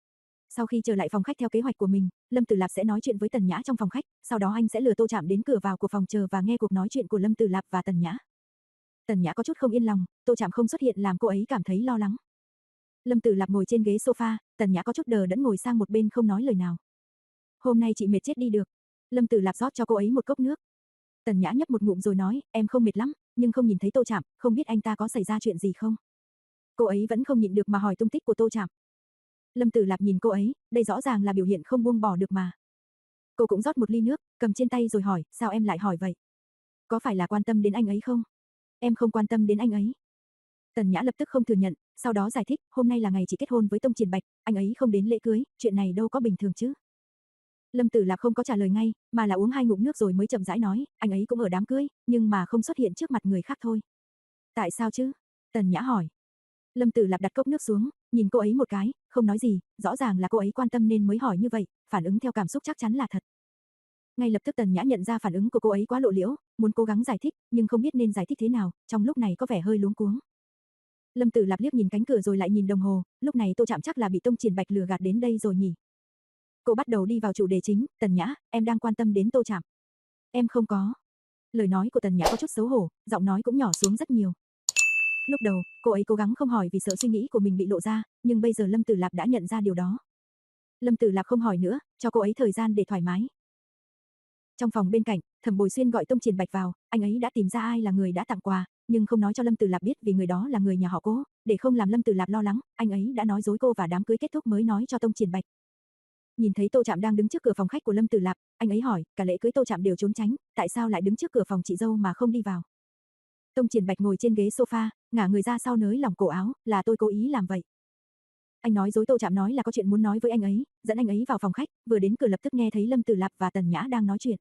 Sau khi trở lại phòng khách theo kế hoạch của mình, Lâm Tử Lạp sẽ nói chuyện với Tần Nhã trong phòng khách, sau đó anh sẽ lừa Tô Trạm đến cửa vào của phòng chờ và nghe cuộc nói chuyện của Lâm Tử Lạp và Tần Nhã. Tần Nhã có chút không yên lòng, Tô Trạm không xuất hiện làm cô ấy cảm thấy lo lắng. Lâm Tử Lạp ngồi trên ghế sofa, Tần Nhã có chút đờ đẫn ngồi sang một bên không nói lời nào. Hôm nay chị mệt chết đi được. Lâm Tử Lạp rót cho cô ấy một cốc nước. Tần Nhã nhấp một ngụm rồi nói, em không mệt lắm, nhưng không nhìn thấy Tô Trạm, không biết anh ta có xảy ra chuyện gì không. Cô ấy vẫn không nhịn được mà hỏi tung tích của Tô Trạm. Lâm Tử Lạp nhìn cô ấy, đây rõ ràng là biểu hiện không buông bỏ được mà. Cô cũng rót một ly nước, cầm trên tay rồi hỏi, sao em lại hỏi vậy? Có phải là quan tâm đến anh ấy không? Em không quan tâm đến anh ấy. Tần Nhã lập tức không thừa nhận, sau đó giải thích, hôm nay là ngày chị kết hôn với Tông Triển Bạch, anh ấy không đến lễ cưới, chuyện này đâu có bình thường chứ. Lâm Tử Lạp không có trả lời ngay, mà là uống hai ngụm nước rồi mới chậm rãi nói, anh ấy cũng ở đám cưới, nhưng mà không xuất hiện trước mặt người khác thôi. Tại sao chứ? Tần Nhã hỏi. Lâm Tử Lạp đặt cốc nước xuống, nhìn cô ấy một cái, không nói gì, rõ ràng là cô ấy quan tâm nên mới hỏi như vậy, phản ứng theo cảm xúc chắc chắn là thật. Ngay lập tức Tần Nhã nhận ra phản ứng của cô ấy quá lộ liễu, muốn cố gắng giải thích, nhưng không biết nên giải thích thế nào, trong lúc này có vẻ hơi luống cuống. Lâm Tử Lạp liếc nhìn cánh cửa rồi lại nhìn đồng hồ, lúc này Tô Trạm chắc là bị Tông Triển Bạch lừa gạt đến đây rồi nhỉ. Cô bắt đầu đi vào chủ đề chính, Tần Nhã, em đang quan tâm đến Tô Trạm. Em không có. Lời nói của Tần Nhã có chút xấu hổ, giọng nói cũng nhỏ xuống rất nhiều. Lúc đầu, cô ấy cố gắng không hỏi vì sợ suy nghĩ của mình bị lộ ra, nhưng bây giờ Lâm Tử Lạp đã nhận ra điều đó. Lâm Tử Lạp không hỏi nữa, cho cô ấy thời gian để thoải mái. Trong phòng bên cạnh, Thẩm Bồi Xuyên gọi Tông Triển Bạch vào, anh ấy đã tìm ra ai là người đã tặng quà, nhưng không nói cho Lâm Tử Lạp biết vì người đó là người nhà họ Cố, để không làm Lâm Tử Lạp lo lắng, anh ấy đã nói dối cô và đám cưới kết thúc mới nói cho Tông Triển Bạch. Nhìn thấy Tô Trạm đang đứng trước cửa phòng khách của Lâm Tử Lạp, anh ấy hỏi, cả lễ cưới Tô Trạm đều trốn tránh, tại sao lại đứng trước cửa phòng chị dâu mà không đi vào? Tông Triển Bạch ngồi trên ghế sofa, ngả người ra sau nới lỏng cổ áo, là tôi cố ý làm vậy. Anh nói dối Tô Trạm nói là có chuyện muốn nói với anh ấy, dẫn anh ấy vào phòng khách, vừa đến cửa lập tức nghe thấy Lâm Tử Lạp và Tần Nhã đang nói chuyện.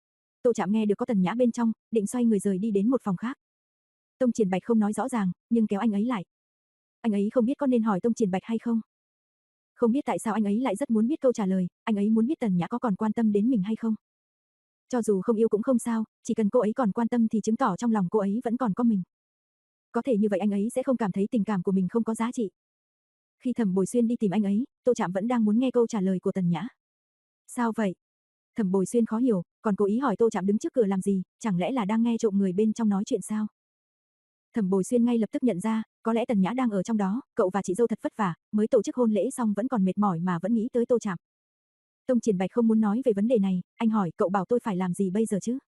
Tô Trạm nghe được có Tần Nhã bên trong, định xoay người rời đi đến một phòng khác. Tông Triển Bạch không nói rõ ràng, nhưng kéo anh ấy lại. Anh ấy không biết có nên hỏi Tông Triển Bạch hay không. Không biết tại sao anh ấy lại rất muốn biết câu trả lời, anh ấy muốn biết Tần Nhã có còn quan tâm đến mình hay không. Cho dù không yêu cũng không sao, chỉ cần cô ấy còn quan tâm thì chứng tỏ trong lòng cô ấy vẫn còn có mình. Có thể như vậy anh ấy sẽ không cảm thấy tình cảm của mình không có giá trị. Khi Thẩm Bồi Xuyên đi tìm anh ấy, Tô Trạm vẫn đang muốn nghe câu trả lời của Tần Nhã. Sao vậy? Thẩm Bồi Xuyên khó hiểu, còn cố ý hỏi Tô Trạm đứng trước cửa làm gì, chẳng lẽ là đang nghe trộm người bên trong nói chuyện sao? Thẩm Bồi Xuyên ngay lập tức nhận ra, có lẽ Tần Nhã đang ở trong đó, cậu và chị dâu thật vất vả, mới tổ chức hôn lễ xong vẫn còn mệt mỏi mà vẫn nghĩ tới Tô Trạm. Tông Triển Bạch không muốn nói về vấn đề này, anh hỏi cậu bảo tôi phải làm gì bây giờ chứ?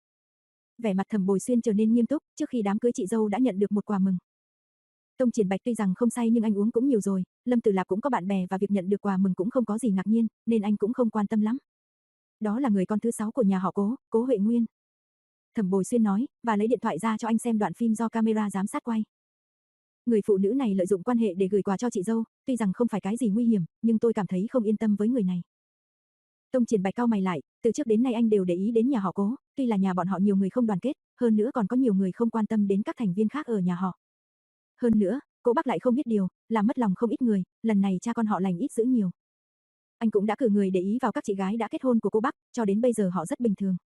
Vẻ mặt Thẩm Bồi Xuyên trở nên nghiêm túc, trước khi đám cưới chị dâu đã nhận được một quà mừng. Tông Triển Bạch tuy rằng không say nhưng anh uống cũng nhiều rồi, Lâm Tử Lạp cũng có bạn bè và việc nhận được quà mừng cũng không có gì ngạc nhiên, nên anh cũng không quan tâm lắm. Đó là người con thứ sáu của nhà họ Cố, Cố Huệ Nguyên. Thẩm Bồi Xuyên nói, và lấy điện thoại ra cho anh xem đoạn phim do camera giám sát quay. Người phụ nữ này lợi dụng quan hệ để gửi quà cho chị dâu, tuy rằng không phải cái gì nguy hiểm, nhưng tôi cảm thấy không yên tâm với người này. Tông Triển Bạch cau mày lại, từ trước đến nay anh đều để ý đến nhà họ Cố, tuy là nhà bọn họ nhiều người không đoàn kết, hơn nữa còn có nhiều người không quan tâm đến các thành viên khác ở nhà họ. Hơn nữa, Cố Bắc lại không biết điều, làm mất lòng không ít người, lần này cha con họ lành ít dữ nhiều. Anh cũng đã cử người để ý vào các chị gái đã kết hôn của cô Bắc, cho đến bây giờ họ rất bình thường.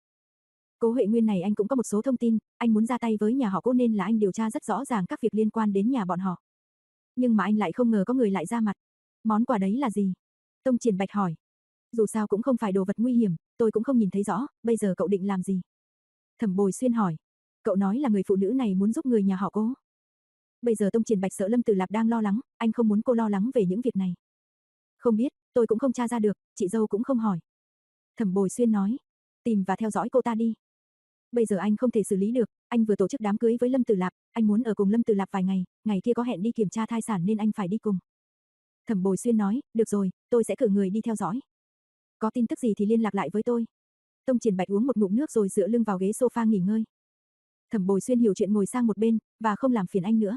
Cố Huệ Nguyên này anh cũng có một số thông tin, anh muốn ra tay với nhà họ Cố nên là anh điều tra rất rõ ràng các việc liên quan đến nhà bọn họ. Nhưng mà anh lại không ngờ có người lại ra mặt. Món quà đấy là gì? Tông Triển Bạch hỏi. Dù sao cũng không phải đồ vật nguy hiểm, tôi cũng không nhìn thấy rõ, bây giờ cậu định làm gì? Thẩm Bồi Xuyên hỏi. Cậu nói là người phụ nữ này muốn giúp người nhà họ Cố. Bây giờ Tông Triển Bạch sợ Lâm Tử Lạp đang lo lắng, anh không muốn cô lo lắng về những việc này. Không biết, tôi cũng không tra ra được, chị dâu cũng không hỏi. Thẩm Bồi Xuyên nói. Tìm và theo dõi cô ta đi. Bây giờ anh không thể xử lý được, anh vừa tổ chức đám cưới với Lâm Tử Lạp, anh muốn ở cùng Lâm Tử Lạp vài ngày, ngày kia có hẹn đi kiểm tra thai sản nên anh phải đi cùng. Thẩm Bồi Xuyên nói, được rồi, tôi sẽ cử người đi theo dõi. Có tin tức gì thì liên lạc lại với tôi. Tông Triển Bạch uống một ngụm nước rồi dựa lưng vào ghế sofa nghỉ ngơi. Thẩm Bồi Xuyên hiểu chuyện ngồi sang một bên, và không làm phiền anh nữa.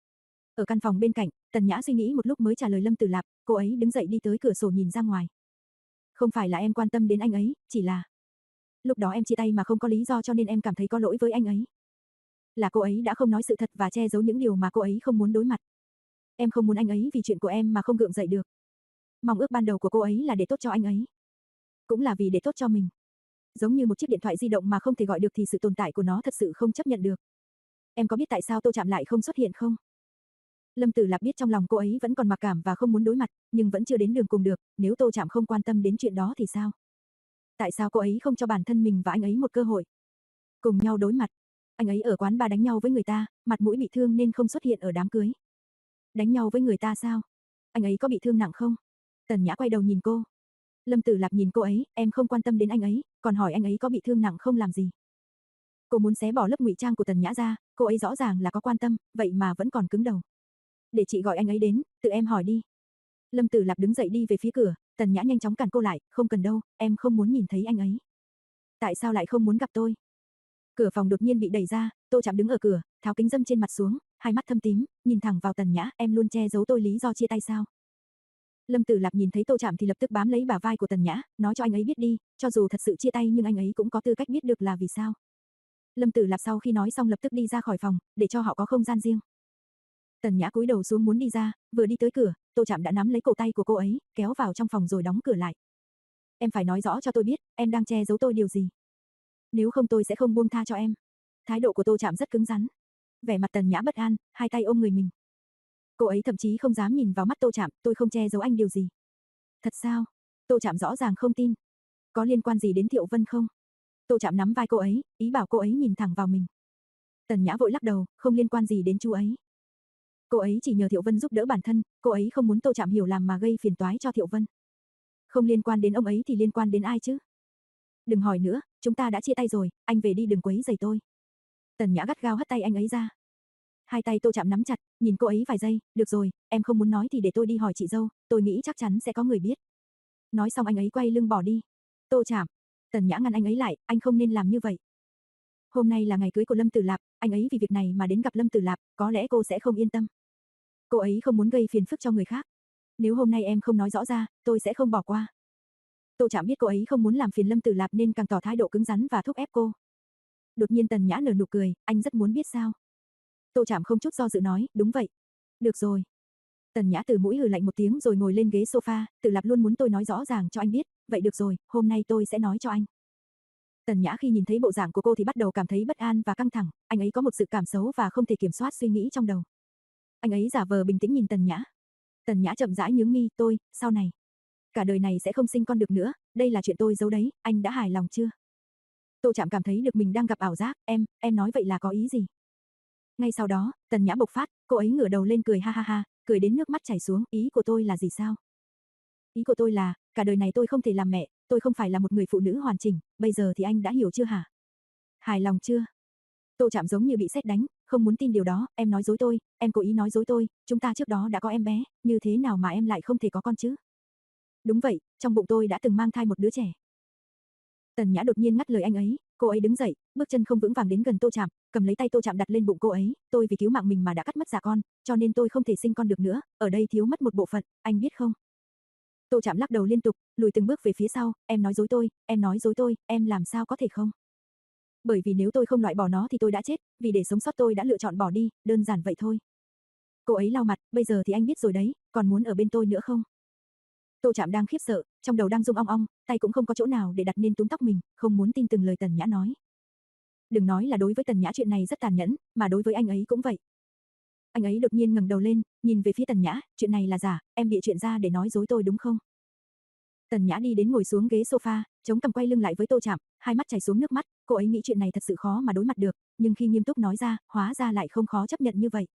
Ở căn phòng bên cạnh, Tần Nhã suy nghĩ một lúc mới trả lời Lâm Tử Lạp, cô ấy đứng dậy đi tới cửa sổ nhìn ra ngoài. Không phải là em quan tâm đến anh ấy, chỉ là... Lúc đó em chia tay mà không có lý do cho nên em cảm thấy có lỗi với anh ấy. Là cô ấy đã không nói sự thật và che giấu những điều mà cô ấy không muốn đối mặt. Em không muốn anh ấy vì chuyện của em mà không gượng dậy được. Mong ước ban đầu của cô ấy là để tốt cho anh ấy. Cũng là vì để tốt cho mình. Giống như một chiếc điện thoại di động mà không thể gọi được thì sự tồn tại của nó thật sự không chấp nhận được. Em có biết tại sao Tô Trạm lại không xuất hiện không? Lâm Tử Lạp biết trong lòng cô ấy vẫn còn mặc cảm và không muốn đối mặt, nhưng vẫn chưa đến đường cùng được, nếu Tô Trạm không quan tâm đến chuyện đó thì sao? Tại sao cô ấy không cho bản thân mình và anh ấy một cơ hội? Cùng nhau đối mặt. Anh ấy ở quán bar đánh nhau với người ta, mặt mũi bị thương nên không xuất hiện ở đám cưới. Đánh nhau với người ta sao? Anh ấy có bị thương nặng không? Tần Nhã quay đầu nhìn cô. Lâm Tử Lạp nhìn cô ấy, em không quan tâm đến anh ấy, còn hỏi anh ấy có bị thương nặng không làm gì. Cô muốn xé bỏ lớp ngụy trang của Tần Nhã ra, cô ấy rõ ràng là có quan tâm, vậy mà vẫn còn cứng đầu. Để chị gọi anh ấy đến, tự em hỏi đi. Lâm Tử Lạp đứng dậy đi về phía cửa, Tần Nhã nhanh chóng cản cô lại, không cần đâu, em không muốn nhìn thấy anh ấy. Tại sao lại không muốn gặp tôi? Cửa phòng đột nhiên bị đẩy ra, Tô Trạm đứng ở cửa, tháo kính dâm trên mặt xuống, hai mắt thâm tím, nhìn thẳng vào Tần Nhã, em luôn che giấu tôi lý do chia tay sao? Lâm Tử Lạp nhìn thấy Tô Trạm thì lập tức bám lấy bả vai của Tần Nhã, nói cho anh ấy biết đi, cho dù thật sự chia tay nhưng anh ấy cũng có tư cách biết được là vì sao. Lâm Tử Lạp sau khi nói xong lập tức đi ra khỏi phòng, để cho họ có không gian riêng. Tần Nhã cúi đầu xuống muốn đi ra, vừa đi tới cửa, Tô Trạm đã nắm lấy cổ tay của cô ấy, kéo vào trong phòng rồi đóng cửa lại. Em phải nói rõ cho tôi biết, em đang che giấu tôi điều gì. Nếu không tôi sẽ không buông tha cho em. Thái độ của Tô Trạm rất cứng rắn. Vẻ mặt Tần Nhã bất an, hai tay ôm người mình. Cô ấy thậm chí không dám nhìn vào mắt Tô Trạm, tôi không che giấu anh điều gì. Thật sao? Tô Trạm rõ ràng không tin. Có liên quan gì đến Thiệu Vân không? Tô Trạm nắm vai cô ấy, ý bảo cô ấy nhìn thẳng vào mình. Tần Nhã vội lắc đầu, không liên quan gì đến chú ấy. Cô ấy chỉ nhờ Thiệu Vân giúp đỡ bản thân, cô ấy không muốn Tô Trạm hiểu lầm mà gây phiền toái cho Thiệu Vân. Không liên quan đến ông ấy thì liên quan đến ai chứ? Đừng hỏi nữa, chúng ta đã chia tay rồi, anh về đi đừng quấy rầy tôi. Tần Nhã gắt gao hất tay anh ấy ra. Hai tay Tô Trạm nắm chặt, nhìn cô ấy vài giây, được rồi, em không muốn nói thì để tôi đi hỏi chị dâu, tôi nghĩ chắc chắn sẽ có người biết. Nói xong anh ấy quay lưng bỏ đi. Tô Trạm. Tần Nhã ngăn anh ấy lại, anh không nên làm như vậy. Hôm nay là ngày cưới của Lâm Tử Lạp, anh ấy vì việc này mà đến gặp Lâm Tử Lạp, có lẽ cô sẽ không yên tâm. Cô ấy không muốn gây phiền phức cho người khác. Nếu hôm nay em không nói rõ ra, tôi sẽ không bỏ qua. Tô Trạm biết cô ấy không muốn làm phiền Lâm Tử Lạp nên càng tỏ thái độ cứng rắn và thúc ép cô. Đột nhiên Tần Nhã nở nụ cười, anh rất muốn biết sao. Tô Trạm không chút do dự nói, đúng vậy. Được rồi. Tần Nhã từ mũi hừ lạnh một tiếng rồi ngồi lên ghế sofa, Tử Lạp luôn muốn tôi nói rõ ràng cho anh biết, vậy được rồi, hôm nay tôi sẽ nói cho anh. Tần Nhã khi nhìn thấy bộ dạng của cô thì bắt đầu cảm thấy bất an và căng thẳng, anh ấy có một sự cảm xấu và không thể kiểm soát suy nghĩ trong đầu. Anh ấy giả vờ bình tĩnh nhìn Tần Nhã. Tần Nhã chậm rãi nhướng mi, tôi, sau này, cả đời này sẽ không sinh con được nữa, đây là chuyện tôi giấu đấy, anh đã hài lòng chưa? Tô Trạm cảm thấy được mình đang gặp ảo giác, em, em nói vậy là có ý gì? Ngay sau đó, Tần Nhã bộc phát, cô ấy ngửa đầu lên cười ha ha ha, cười đến nước mắt chảy xuống, ý của tôi là gì sao? Ý của tôi là, cả đời này tôi không thể làm mẹ, tôi không phải là một người phụ nữ hoàn chỉnh, bây giờ thì anh đã hiểu chưa hả? Hài lòng chưa? Tô Trạm giống như bị sét đánh, không muốn tin điều đó, em nói dối tôi, em cố ý nói dối tôi, chúng ta trước đó đã có em bé, như thế nào mà em lại không thể có con chứ? Đúng vậy, trong bụng tôi đã từng mang thai một đứa trẻ. Tần Nhã đột nhiên ngắt lời anh ấy, cô ấy đứng dậy, bước chân không vững vàng đến gần Tô Trạm, cầm lấy tay Tô Trạm đặt lên bụng cô ấy, tôi vì cứu mạng mình mà đã cắt mất dạ con, cho nên tôi không thể sinh con được nữa, ở đây thiếu mất một bộ phận, anh biết không? Tô Trạm lắc đầu liên tục, lùi từng bước về phía sau, em nói dối tôi, em nói dối tôi, em làm sao có thể không? Bởi vì nếu tôi không loại bỏ nó thì tôi đã chết, vì để sống sót tôi đã lựa chọn bỏ đi, đơn giản vậy thôi. Cô ấy lau mặt, bây giờ thì anh biết rồi đấy, còn muốn ở bên tôi nữa không? Tô Trạm đang khiếp sợ, trong đầu đang rung ong ong, tay cũng không có chỗ nào để đặt nên túm tóc mình, không muốn tin từng lời Tần Nhã nói. Đừng nói là đối với Tần Nhã chuyện này rất tàn nhẫn, mà đối với anh ấy cũng vậy. Anh ấy đột nhiên ngẩng đầu lên, nhìn về phía Tần Nhã, chuyện này là giả, em bịa chuyện ra để nói dối tôi đúng không? Tần Nhã đi đến ngồi xuống ghế sofa, chống cằm quay lưng lại với Tô Trạm, hai mắt chảy xuống nước mắt, cô ấy nghĩ chuyện này thật sự khó mà đối mặt được, nhưng khi nghiêm túc nói ra, hóa ra lại không khó chấp nhận như vậy.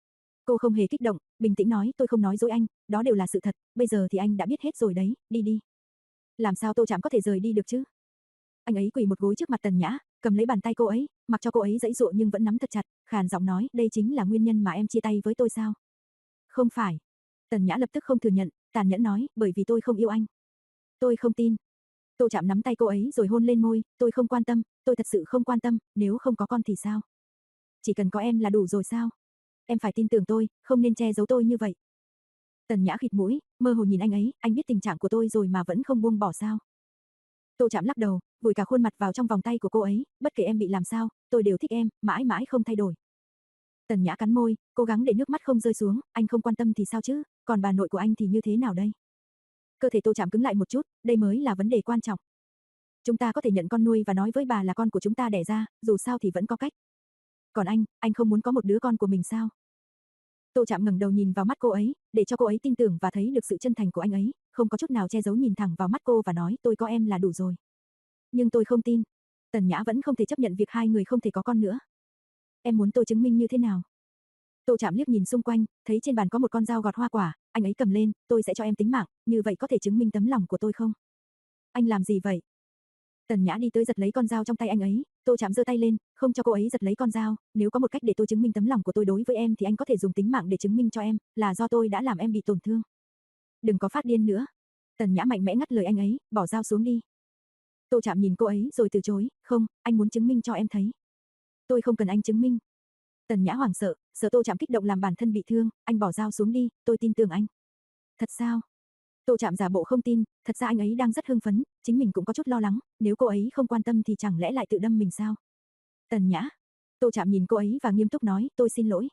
Cô không hề kích động, bình tĩnh nói, tôi không nói dối anh, đó đều là sự thật, bây giờ thì anh đã biết hết rồi đấy, đi đi. Làm sao Tô Trạm có thể rời đi được chứ? Anh ấy quỳ một gối trước mặt Tần Nhã, cầm lấy bàn tay cô ấy, mặc cho cô ấy giãy giụa nhưng vẫn nắm thật chặt, khàn giọng nói, đây chính là nguyên nhân mà em chia tay với tôi sao? Không phải. Tần Nhã lập tức không thừa nhận, tàn nhẫn nói, bởi vì tôi không yêu anh. Tôi không tin. Tô Trạm nắm tay cô ấy rồi hôn lên môi, tôi không quan tâm, tôi thật sự không quan tâm, nếu không có con thì sao? Chỉ cần có em là đủ rồi sao? Em phải tin tưởng tôi, không nên che giấu tôi như vậy. Tần Nhã khịt mũi, mơ hồ nhìn anh ấy, anh biết tình trạng của tôi rồi mà vẫn không buông bỏ sao? Tô Trạm lắc đầu, vùi cả khuôn mặt vào trong vòng tay của cô ấy, bất kể em bị làm sao, tôi đều thích em, mãi mãi không thay đổi. Tần Nhã cắn môi, cố gắng để nước mắt không rơi xuống, anh không quan tâm thì sao chứ, còn bà nội của anh thì như thế nào đây? Cơ thể Tô Trạm cứng lại một chút, đây mới là vấn đề quan trọng. Chúng ta có thể nhận con nuôi và nói với bà là con của chúng ta đẻ ra, dù sao thì vẫn có cách. Còn anh, anh không muốn có một đứa con của mình sao? Tô Trạm ngẩng đầu nhìn vào mắt cô ấy, để cho cô ấy tin tưởng và thấy được sự chân thành của anh ấy, không có chút nào che giấu nhìn thẳng vào mắt cô và nói, tôi có em là đủ rồi. Nhưng tôi không tin. Tần Nhã vẫn không thể chấp nhận việc hai người không thể có con nữa. Em muốn tôi chứng minh như thế nào? Tô Trạm liếc nhìn xung quanh, thấy trên bàn có một con dao gọt hoa quả, anh ấy cầm lên, tôi sẽ cho em tính mạng, như vậy có thể chứng minh tấm lòng của tôi không? Anh làm gì vậy? Tần Nhã đi tới giật lấy con dao trong tay anh ấy, Tô Trạm giơ tay lên, không cho cô ấy giật lấy con dao, nếu có một cách để tôi chứng minh tấm lòng của tôi đối với em thì anh có thể dùng tính mạng để chứng minh cho em, là do tôi đã làm em bị tổn thương. Đừng có phát điên nữa. Tần Nhã mạnh mẽ ngắt lời anh ấy, bỏ dao xuống đi. Tô Trạm nhìn cô ấy rồi từ chối, không, anh muốn chứng minh cho em thấy. Tôi không cần anh chứng minh. Tần Nhã hoảng sợ, sợ Tô Trạm kích động làm bản thân bị thương, anh bỏ dao xuống đi, tôi tin tưởng anh. Thật sao? Tô Trạm giả bộ không tin, thật ra anh ấy đang rất hưng phấn, chính mình cũng có chút lo lắng, nếu cô ấy không quan tâm thì chẳng lẽ lại tự đâm mình sao? Tần Nhã. Tô Trạm nhìn cô ấy và nghiêm túc nói, tôi xin lỗi.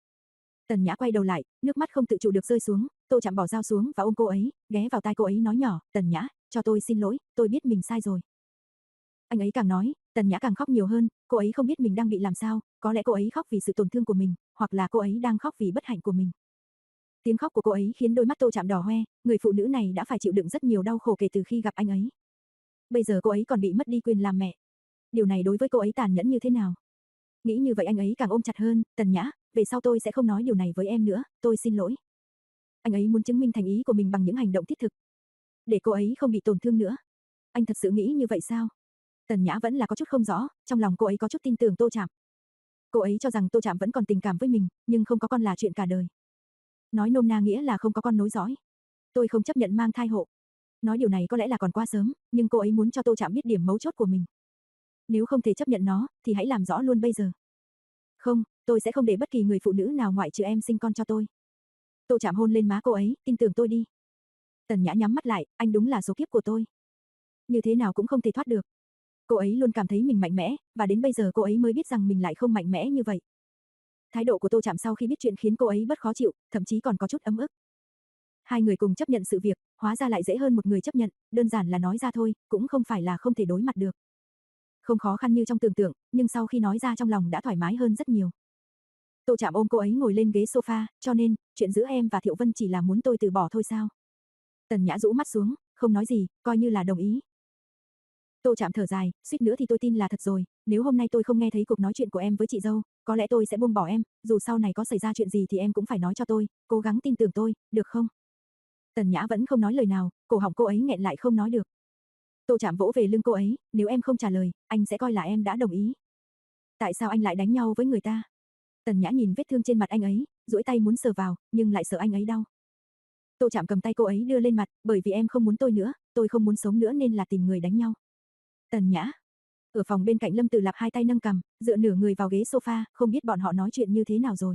Tần Nhã quay đầu lại, nước mắt không tự chủ được rơi xuống, Tô Trạm bỏ dao xuống và ôm cô ấy, ghé vào tai cô ấy nói nhỏ, Tần Nhã, cho tôi xin lỗi, tôi biết mình sai rồi. Anh ấy càng nói, Tần Nhã càng khóc nhiều hơn, cô ấy không biết mình đang bị làm sao, có lẽ cô ấy khóc vì sự tổn thương của mình, hoặc là cô ấy đang khóc vì bất hạnh của mình. Tiếng khóc của cô ấy khiến đôi mắt Tô Trạm đỏ hoe, người phụ nữ này đã phải chịu đựng rất nhiều đau khổ kể từ khi gặp anh ấy. Bây giờ cô ấy còn bị mất đi quyền làm mẹ. Điều này đối với cô ấy tàn nhẫn như thế nào? Nghĩ như vậy anh ấy càng ôm chặt hơn, Tần Nhã, về sau tôi sẽ không nói điều này với em nữa, tôi xin lỗi. Anh ấy muốn chứng minh thành ý của mình bằng những hành động thiết thực. Để cô ấy không bị tổn thương nữa. Anh thật sự nghĩ như vậy sao? Tần Nhã vẫn là có chút không rõ, trong lòng cô ấy có chút tin tưởng Tô Trạm. Cô ấy cho rằng Tô Trạm vẫn còn tình cảm với mình, nhưng không có con là chuyện cả đời. Nói nôm na nghĩa là không có con nối dõi. Tôi không chấp nhận mang thai hộ. Nói điều này có lẽ là còn quá sớm, nhưng cô ấy muốn cho Tô Trạm biết điểm mấu chốt của mình. Nếu không thể chấp nhận nó, thì hãy làm rõ luôn bây giờ. Không, tôi sẽ không để bất kỳ người phụ nữ nào ngoại trừ em sinh con cho tôi. Tô Trạm hôn lên má cô ấy, tin tưởng tôi đi. Tần Nhã nhắm mắt lại, anh đúng là số kiếp của tôi. Như thế nào cũng không thể thoát được. Cô ấy luôn cảm thấy mình mạnh mẽ, và đến bây giờ cô ấy mới biết rằng mình lại không mạnh mẽ như vậy. Thái độ của Tô Trạm sau khi biết chuyện khiến cô ấy bất khó chịu, thậm chí còn có chút ấm ức. Hai người cùng chấp nhận sự việc, hóa ra lại dễ hơn một người chấp nhận, đơn giản là nói ra thôi, cũng không phải là không thể đối mặt được. Không khó khăn như trong tưởng tượng, nhưng sau khi nói ra trong lòng đã thoải mái hơn rất nhiều. Tô Trạm ôm cô ấy ngồi lên ghế sofa, cho nên, chuyện giữa em và Thiệu Vân chỉ là muốn tôi từ bỏ thôi sao? Tần Nhã rũ mắt xuống, không nói gì, coi như là đồng ý. Tô Trạm thở dài, suýt nữa thì tôi tin là thật rồi, nếu hôm nay tôi không nghe thấy cuộc nói chuyện của em với chị dâu, có lẽ tôi sẽ buông bỏ em, dù sau này có xảy ra chuyện gì thì em cũng phải nói cho tôi, cố gắng tin tưởng tôi, được không? Tần Nhã vẫn không nói lời nào, cổ họng cô ấy nghẹn lại không nói được. Tô Trạm vỗ về lưng cô ấy, nếu em không trả lời, anh sẽ coi là em đã đồng ý. Tại sao anh lại đánh nhau với người ta? Tần Nhã nhìn vết thương trên mặt anh ấy, duỗi tay muốn sờ vào, nhưng lại sợ anh ấy đau. Tô Trạm cầm tay cô ấy đưa lên mặt, bởi vì em không muốn tôi nữa, tôi không muốn sống nữa nên là tìm người đánh nhau. Tần Nhã. Ở phòng bên cạnh Lâm Tử Lạp hai tay nâng cằm, dựa nửa người vào ghế sofa, không biết bọn họ nói chuyện như thế nào rồi.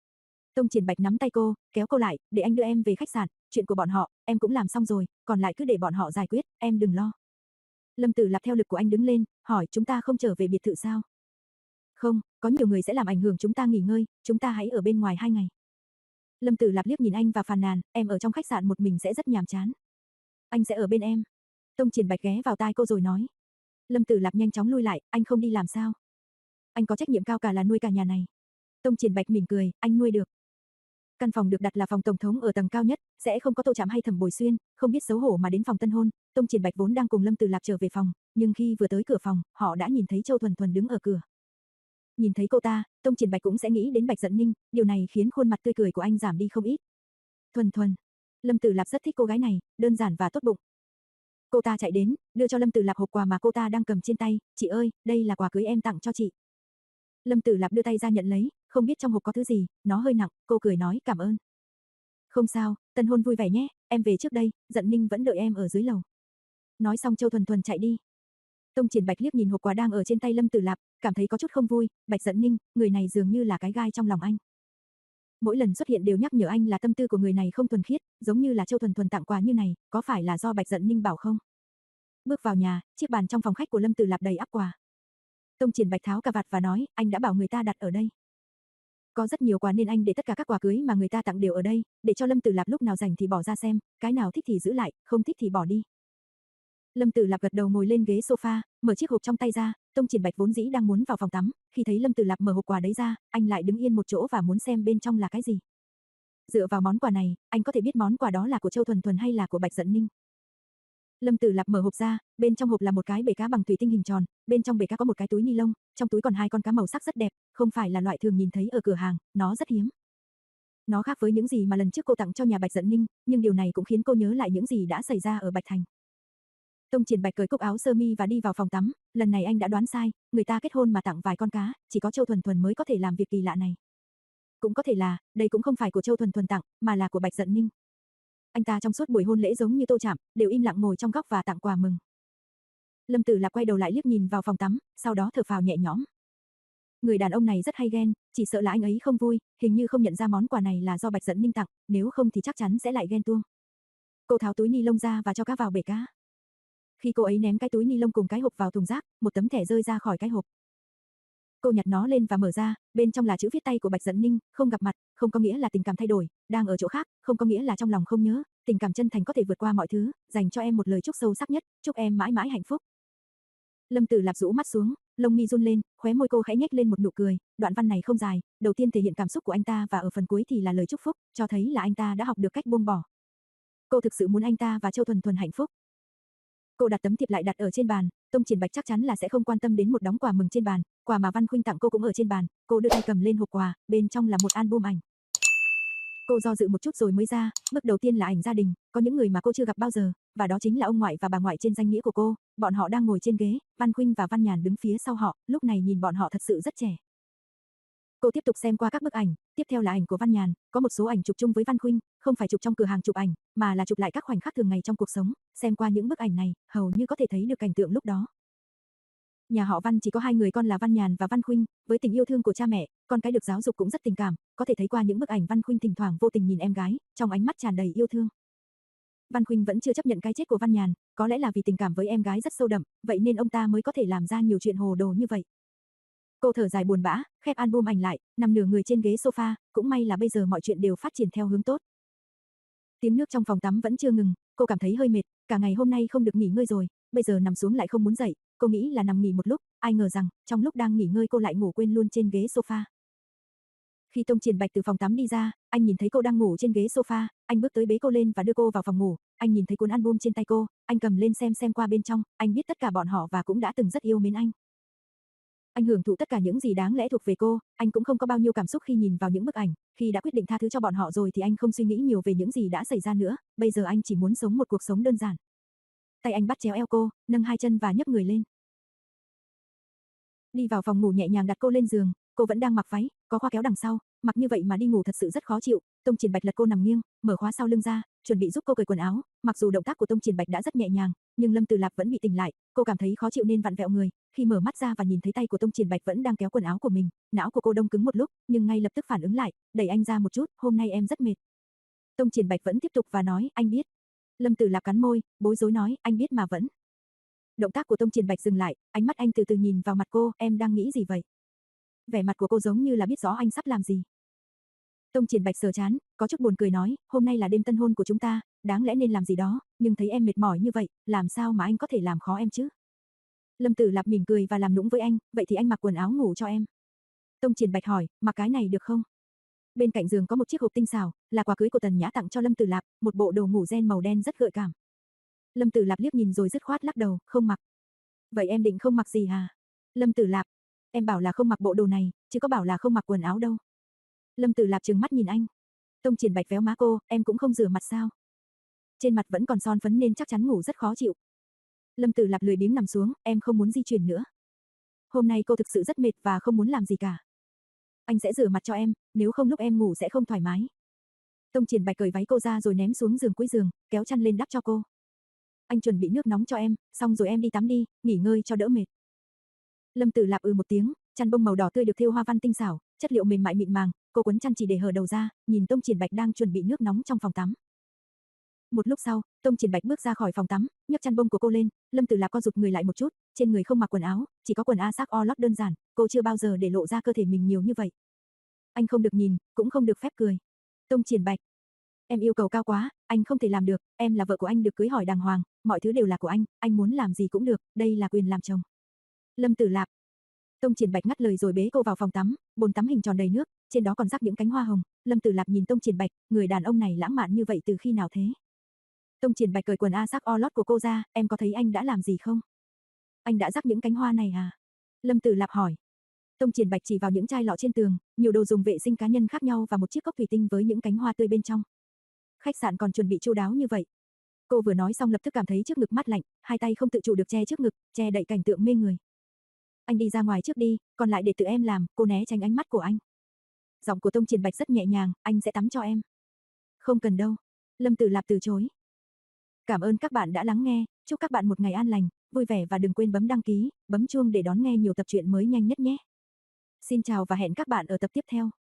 Tông Triển Bạch nắm tay cô, kéo cô lại, để anh đưa em về khách sạn, chuyện của bọn họ, em cũng làm xong rồi, còn lại cứ để bọn họ giải quyết, em đừng lo. Lâm Tử Lạp theo lực của anh đứng lên, hỏi chúng ta không trở về biệt thự sao? Không, có nhiều người sẽ làm ảnh hưởng chúng ta nghỉ ngơi, chúng ta hãy ở bên ngoài hai ngày. Lâm Tử Lạp liếc nhìn anh và phàn nàn, em ở trong khách sạn một mình sẽ rất nhàm chán. Anh sẽ ở bên em. Tông Triển Bạch ghé vào tai cô rồi nói. Lâm Tử Lạp nhanh chóng lui lại, anh không đi làm sao? Anh có trách nhiệm cao cả là nuôi cả nhà này. Tông Triển Bạch mỉm cười, anh nuôi được. Căn phòng được đặt là phòng tổng thống ở tầng cao nhất, sẽ không có Tô Trạm hay Thẩm Bồi Xuyên, không biết xấu hổ mà đến phòng tân hôn. Tông Triển Bạch vốn đang cùng Lâm Tử Lạp trở về phòng, nhưng khi vừa tới cửa phòng, họ đã nhìn thấy Châu Thuần Thuần đứng ở cửa. Nhìn thấy cô ta, Tông Triển Bạch cũng sẽ nghĩ đến Bạch Dận Ninh, điều này khiến khuôn mặt tươi cười của anh giảm đi không ít. Thuần Thuần. Lâm Tử Lạp rất thích cô gái này, đơn giản và tốt bụng. Cô ta chạy đến, đưa cho Lâm Tử Lạp hộp quà mà cô ta đang cầm trên tay, "Chị ơi, đây là quà cưới em tặng cho chị." Lâm Tử Lạp đưa tay ra nhận lấy, không biết trong hộp có thứ gì, nó hơi nặng, cô cười nói cảm ơn. "Không sao, tân hôn vui vẻ nhé, em về trước đây, Dận Ninh vẫn đợi em ở dưới lầu." Nói xong Châu Thuần Thuần chạy đi. Tông Triển Bạch liếc nhìn hộp quà đang ở trên tay Lâm Tử Lạp, cảm thấy có chút không vui, Bạch Dận Ninh, người này dường như là cái gai trong lòng anh. Mỗi lần xuất hiện đều nhắc nhở anh là tâm tư của người này không thuần khiết, giống như là Châu Thuần Thuần tặng quà như này, có phải là do Bạch Dận Ninh bảo không? Bước vào nhà, chiếc bàn trong phòng khách của Lâm Tử Lạp đầy ắp quà. Tông Triển Bạch tháo cà vạt và nói, anh đã bảo người ta đặt ở đây. Có rất nhiều quà nên anh để tất cả các quà cưới mà người ta tặng đều ở đây, để cho Lâm Tử Lạp lúc nào rảnh thì bỏ ra xem, cái nào thích thì giữ lại, không thích thì bỏ đi. Lâm Tử Lạp gật đầu ngồi lên ghế sofa, mở chiếc hộp trong tay ra, Tông Triển Bạch vốn dĩ đang muốn vào phòng tắm, khi thấy Lâm Tử Lạp mở hộp quà đấy ra, anh lại đứng yên một chỗ và muốn xem bên trong là cái gì. Dựa vào món quà này, anh có thể biết món quà đó là của Châu Thuần Thuần hay là của Bạch Dận Ninh. Lâm Tử Lạp mở hộp ra, bên trong hộp là một cái bể cá bằng thủy tinh hình tròn, bên trong bể cá có một cái túi ni lông, trong túi còn hai con cá màu sắc rất đẹp, không phải là loại thường nhìn thấy ở cửa hàng, nó rất hiếm. Nó khác với những gì mà lần trước cô tặng cho nhà Bạch Dận Ninh, nhưng điều này cũng khiến cô nhớ lại những gì đã xảy ra ở Bạch Thành. Tông Triển Bạch cởi cúc áo sơ mi và đi vào phòng tắm, lần này anh đã đoán sai, người ta kết hôn mà tặng vài con cá, chỉ có Châu Thuần Thuần mới có thể làm việc kỳ lạ này. Cũng có thể là, đây cũng không phải của Châu Thuần Thuần tặng, mà là của Bạch Dận Ninh. Anh ta trong suốt buổi hôn lễ giống như Tô Trạm, đều im lặng ngồi trong góc và tặng quà mừng. Lâm Tử Lạp quay đầu lại liếc nhìn vào phòng tắm, sau đó thở phào nhẹ nhõm. Người đàn ông này rất hay ghen, chỉ sợ là anh ấy không vui, hình như không nhận ra món quà này là do Bạch Dận Ninh tặng, nếu không thì chắc chắn sẽ lại ghen tuông. Cô tháo túi ni lông ra và cho cá vào bể cá. Khi cô ấy ném cái túi ni lông cùng cái hộp vào thùng rác, một tấm thẻ rơi ra khỏi cái hộp. Cô nhặt nó lên và mở ra, bên trong là chữ viết tay của Bạch Dận Ninh, không gặp mặt, không có nghĩa là tình cảm thay đổi, đang ở chỗ khác, không có nghĩa là trong lòng không nhớ, tình cảm chân thành có thể vượt qua mọi thứ, dành cho em một lời chúc sâu sắc nhất, chúc em mãi mãi hạnh phúc. Lâm Tử Lạp rũ mắt xuống, lông mi run lên, khóe môi cô khẽ nhếch lên một nụ cười, đoạn văn này không dài, đầu tiên thể hiện cảm xúc của anh ta và ở phần cuối thì là lời chúc phúc, cho thấy là anh ta đã học được cách buông bỏ. Cô thực sự muốn anh ta và Châu Thuần Thuần hạnh phúc. Cô đặt tấm thiệp lại đặt ở trên bàn, Tông Triển Bạch chắc chắn là sẽ không quan tâm đến một đống quà mừng trên bàn, quà mà Văn Khuynh tặng cô cũng ở trên bàn, cô đưa tay cầm lên hộp quà, bên trong là một album ảnh. Cô do dự một chút rồi mới ra, bước đầu tiên là ảnh gia đình, có những người mà cô chưa gặp bao giờ, và đó chính là ông ngoại và bà ngoại trên danh nghĩa của cô, bọn họ đang ngồi trên ghế, Văn Khuynh và Văn Nhàn đứng phía sau họ, lúc này nhìn bọn họ thật sự rất trẻ. Cô tiếp tục xem qua các bức ảnh, tiếp theo là ảnh của Văn Nhàn, có một số ảnh chụp chung với Văn Khuynh, không phải chụp trong cửa hàng chụp ảnh, mà là chụp lại các khoảnh khắc thường ngày trong cuộc sống, xem qua những bức ảnh này, hầu như có thể thấy được cảnh tượng lúc đó. Nhà họ Văn chỉ có hai người con là Văn Nhàn và Văn Khuynh, với tình yêu thương của cha mẹ, con cái được giáo dục cũng rất tình cảm, có thể thấy qua những bức ảnh Văn Khuynh thỉnh thoảng vô tình nhìn em gái, trong ánh mắt tràn đầy yêu thương. Văn Khuynh vẫn chưa chấp nhận cái chết của Văn Nhàn, có lẽ là vì tình cảm với em gái rất sâu đậm, vậy nên ông ta mới có thể làm ra nhiều chuyện hồ đồ như vậy. Cô thở dài buồn bã, khép album ảnh lại, nằm nửa người trên ghế sofa, cũng may là bây giờ mọi chuyện đều phát triển theo hướng tốt. Tiếng nước trong phòng tắm vẫn chưa ngừng, cô cảm thấy hơi mệt, cả ngày hôm nay không được nghỉ ngơi rồi, bây giờ nằm xuống lại không muốn dậy, cô nghĩ là nằm nghỉ một lúc, ai ngờ rằng, trong lúc đang nghỉ ngơi cô lại ngủ quên luôn trên ghế sofa. Khi Tông Triển Bạch từ phòng tắm đi ra, anh nhìn thấy cô đang ngủ trên ghế sofa, anh bước tới bế cô lên và đưa cô vào phòng ngủ, anh nhìn thấy cuốn album trên tay cô, anh cầm lên xem xem qua bên trong, anh biết tất cả bọn họ và cũng đã từng rất yêu mến anh. Anh hưởng thụ tất cả những gì đáng lẽ thuộc về cô, anh cũng không có bao nhiêu cảm xúc khi nhìn vào những bức ảnh, khi đã quyết định tha thứ cho bọn họ rồi thì anh không suy nghĩ nhiều về những gì đã xảy ra nữa, bây giờ anh chỉ muốn sống một cuộc sống đơn giản. Tay anh bắt chéo eo cô, nâng hai chân và nhấc người lên. Đi vào phòng ngủ nhẹ nhàng đặt cô lên giường, cô vẫn đang mặc váy, có khóa kéo đằng sau, mặc như vậy mà đi ngủ thật sự rất khó chịu. Tông Triển Bạch lật cô nằm nghiêng, mở khóa sau lưng ra, chuẩn bị giúp cô cởi quần áo, mặc dù động tác của Tông Triển Bạch đã rất nhẹ nhàng, nhưng Lâm Từ Lạp vẫn bị tỉnh lại, cô cảm thấy khó chịu nên vặn vẹo người, khi mở mắt ra và nhìn thấy tay của Tông Triển Bạch vẫn đang kéo quần áo của mình, não của cô đông cứng một lúc, nhưng ngay lập tức phản ứng lại, đẩy anh ra một chút, hôm nay em rất mệt. Tông Triển Bạch vẫn tiếp tục và nói, anh biết. Lâm Từ Lạp cắn môi, bối rối nói, anh biết mà vẫn. Động tác của Tông Triển Bạch dừng lại, ánh mắt anh từ từ nhìn vào mặt cô, em đang nghĩ gì vậy? Vẻ mặt của cô giống như là biết rõ anh sắp làm gì. Tông Triển Bạch sờ trán, có chút buồn cười nói, hôm nay là đêm tân hôn của chúng ta, đáng lẽ nên làm gì đó, nhưng thấy em mệt mỏi như vậy, làm sao mà anh có thể làm khó em chứ? Lâm Tử Lạp mỉm cười và làm nũng với anh, vậy thì anh mặc quần áo ngủ cho em. Tông Triển Bạch hỏi, mặc cái này được không? Bên cạnh giường có một chiếc hộp tinh xảo, là quà cưới của Tần Nhã tặng cho Lâm Tử Lạp, một bộ đồ ngủ ren màu đen rất gợi cảm. Lâm Tử Lạp liếc nhìn rồi dứt khoát lắc đầu, không mặc. Vậy em định không mặc gì hả? Lâm Tử Lạp, em bảo là không mặc bộ đồ này, chứ có bảo là không mặc quần áo đâu. Lâm Tử Lạp trừng mắt nhìn anh. Tông Triển Bạch véo má cô, em cũng không rửa mặt sao? Trên mặt vẫn còn son phấn nên chắc chắn ngủ rất khó chịu. Lâm Tử Lạp lười biếng nằm xuống, em không muốn di chuyển nữa. Hôm nay cô thực sự rất mệt và không muốn làm gì cả. Anh sẽ rửa mặt cho em, nếu không lúc em ngủ sẽ không thoải mái. Tông Triển Bạch cởi váy cô ra rồi ném xuống giường cuối giường, kéo chăn lên đắp cho cô. Anh chuẩn bị nước nóng cho em, xong rồi em đi tắm đi, nghỉ ngơi cho đỡ mệt. Lâm Tử Lạp ừ một tiếng, chăn bông màu đỏ tươi được thêu hoa văn tinh xảo, chất liệu mềm mại mịn màng, cô quấn chăn chỉ để hở đầu ra, nhìn Tông Triển Bạch đang chuẩn bị nước nóng trong phòng tắm. Một lúc sau, Tông Triển Bạch bước ra khỏi phòng tắm, nhấc chăn bông của cô lên, Lâm Tử Lạp co rụt người lại một chút, trên người không mặc quần áo, chỉ có quần a xác o lót đơn giản, cô chưa bao giờ để lộ ra cơ thể mình nhiều như vậy. Anh không được nhìn, cũng không được phép cười. Tông Triển Bạch, em yêu cầu cao quá, anh không thể làm được, em là vợ của anh được cưới hỏi đàng hoàng, mọi thứ đều là của anh, anh muốn làm gì cũng được, đây là quyền làm chồng. Lâm Tử Lạp. Tông Triển Bạch ngắt lời rồi bế cô vào phòng tắm, bồn tắm hình tròn đầy nước, trên đó còn rắc những cánh hoa hồng. Lâm Tử Lạp nhìn Tông Triển Bạch, người đàn ông này lãng mạn như vậy từ khi nào thế? Tông Triển Bạch cởi quần a xác o lót của cô ra, em có thấy anh đã làm gì không? Anh đã rắc những cánh hoa này à? Lâm Tử Lạp hỏi. Tông Triển Bạch chỉ vào những chai lọ trên tường, nhiều đồ dùng vệ sinh cá nhân khác nhau và một chiếc cốc thủy tinh với những cánh hoa tươi bên trong. Khách sạn còn chuẩn bị chu đáo như vậy. Cô vừa nói xong lập tức cảm thấy trước ngực mát lạnh, hai tay không tự chủ được che trước ngực, che đậy cảnh tượng mê người. Anh đi ra ngoài trước đi, còn lại để tự em làm, cô né tránh ánh mắt của anh. Giọng của Tông Triển Bạch rất nhẹ nhàng, anh sẽ tắm cho em. Không cần đâu. Lâm Tử Lạp từ chối. Cảm ơn các bạn đã lắng nghe, chúc các bạn một ngày an lành, vui vẻ và đừng quên bấm đăng ký, bấm chuông để đón nghe nhiều tập truyện mới nhanh nhất nhé. Xin chào và hẹn các bạn ở tập tiếp theo.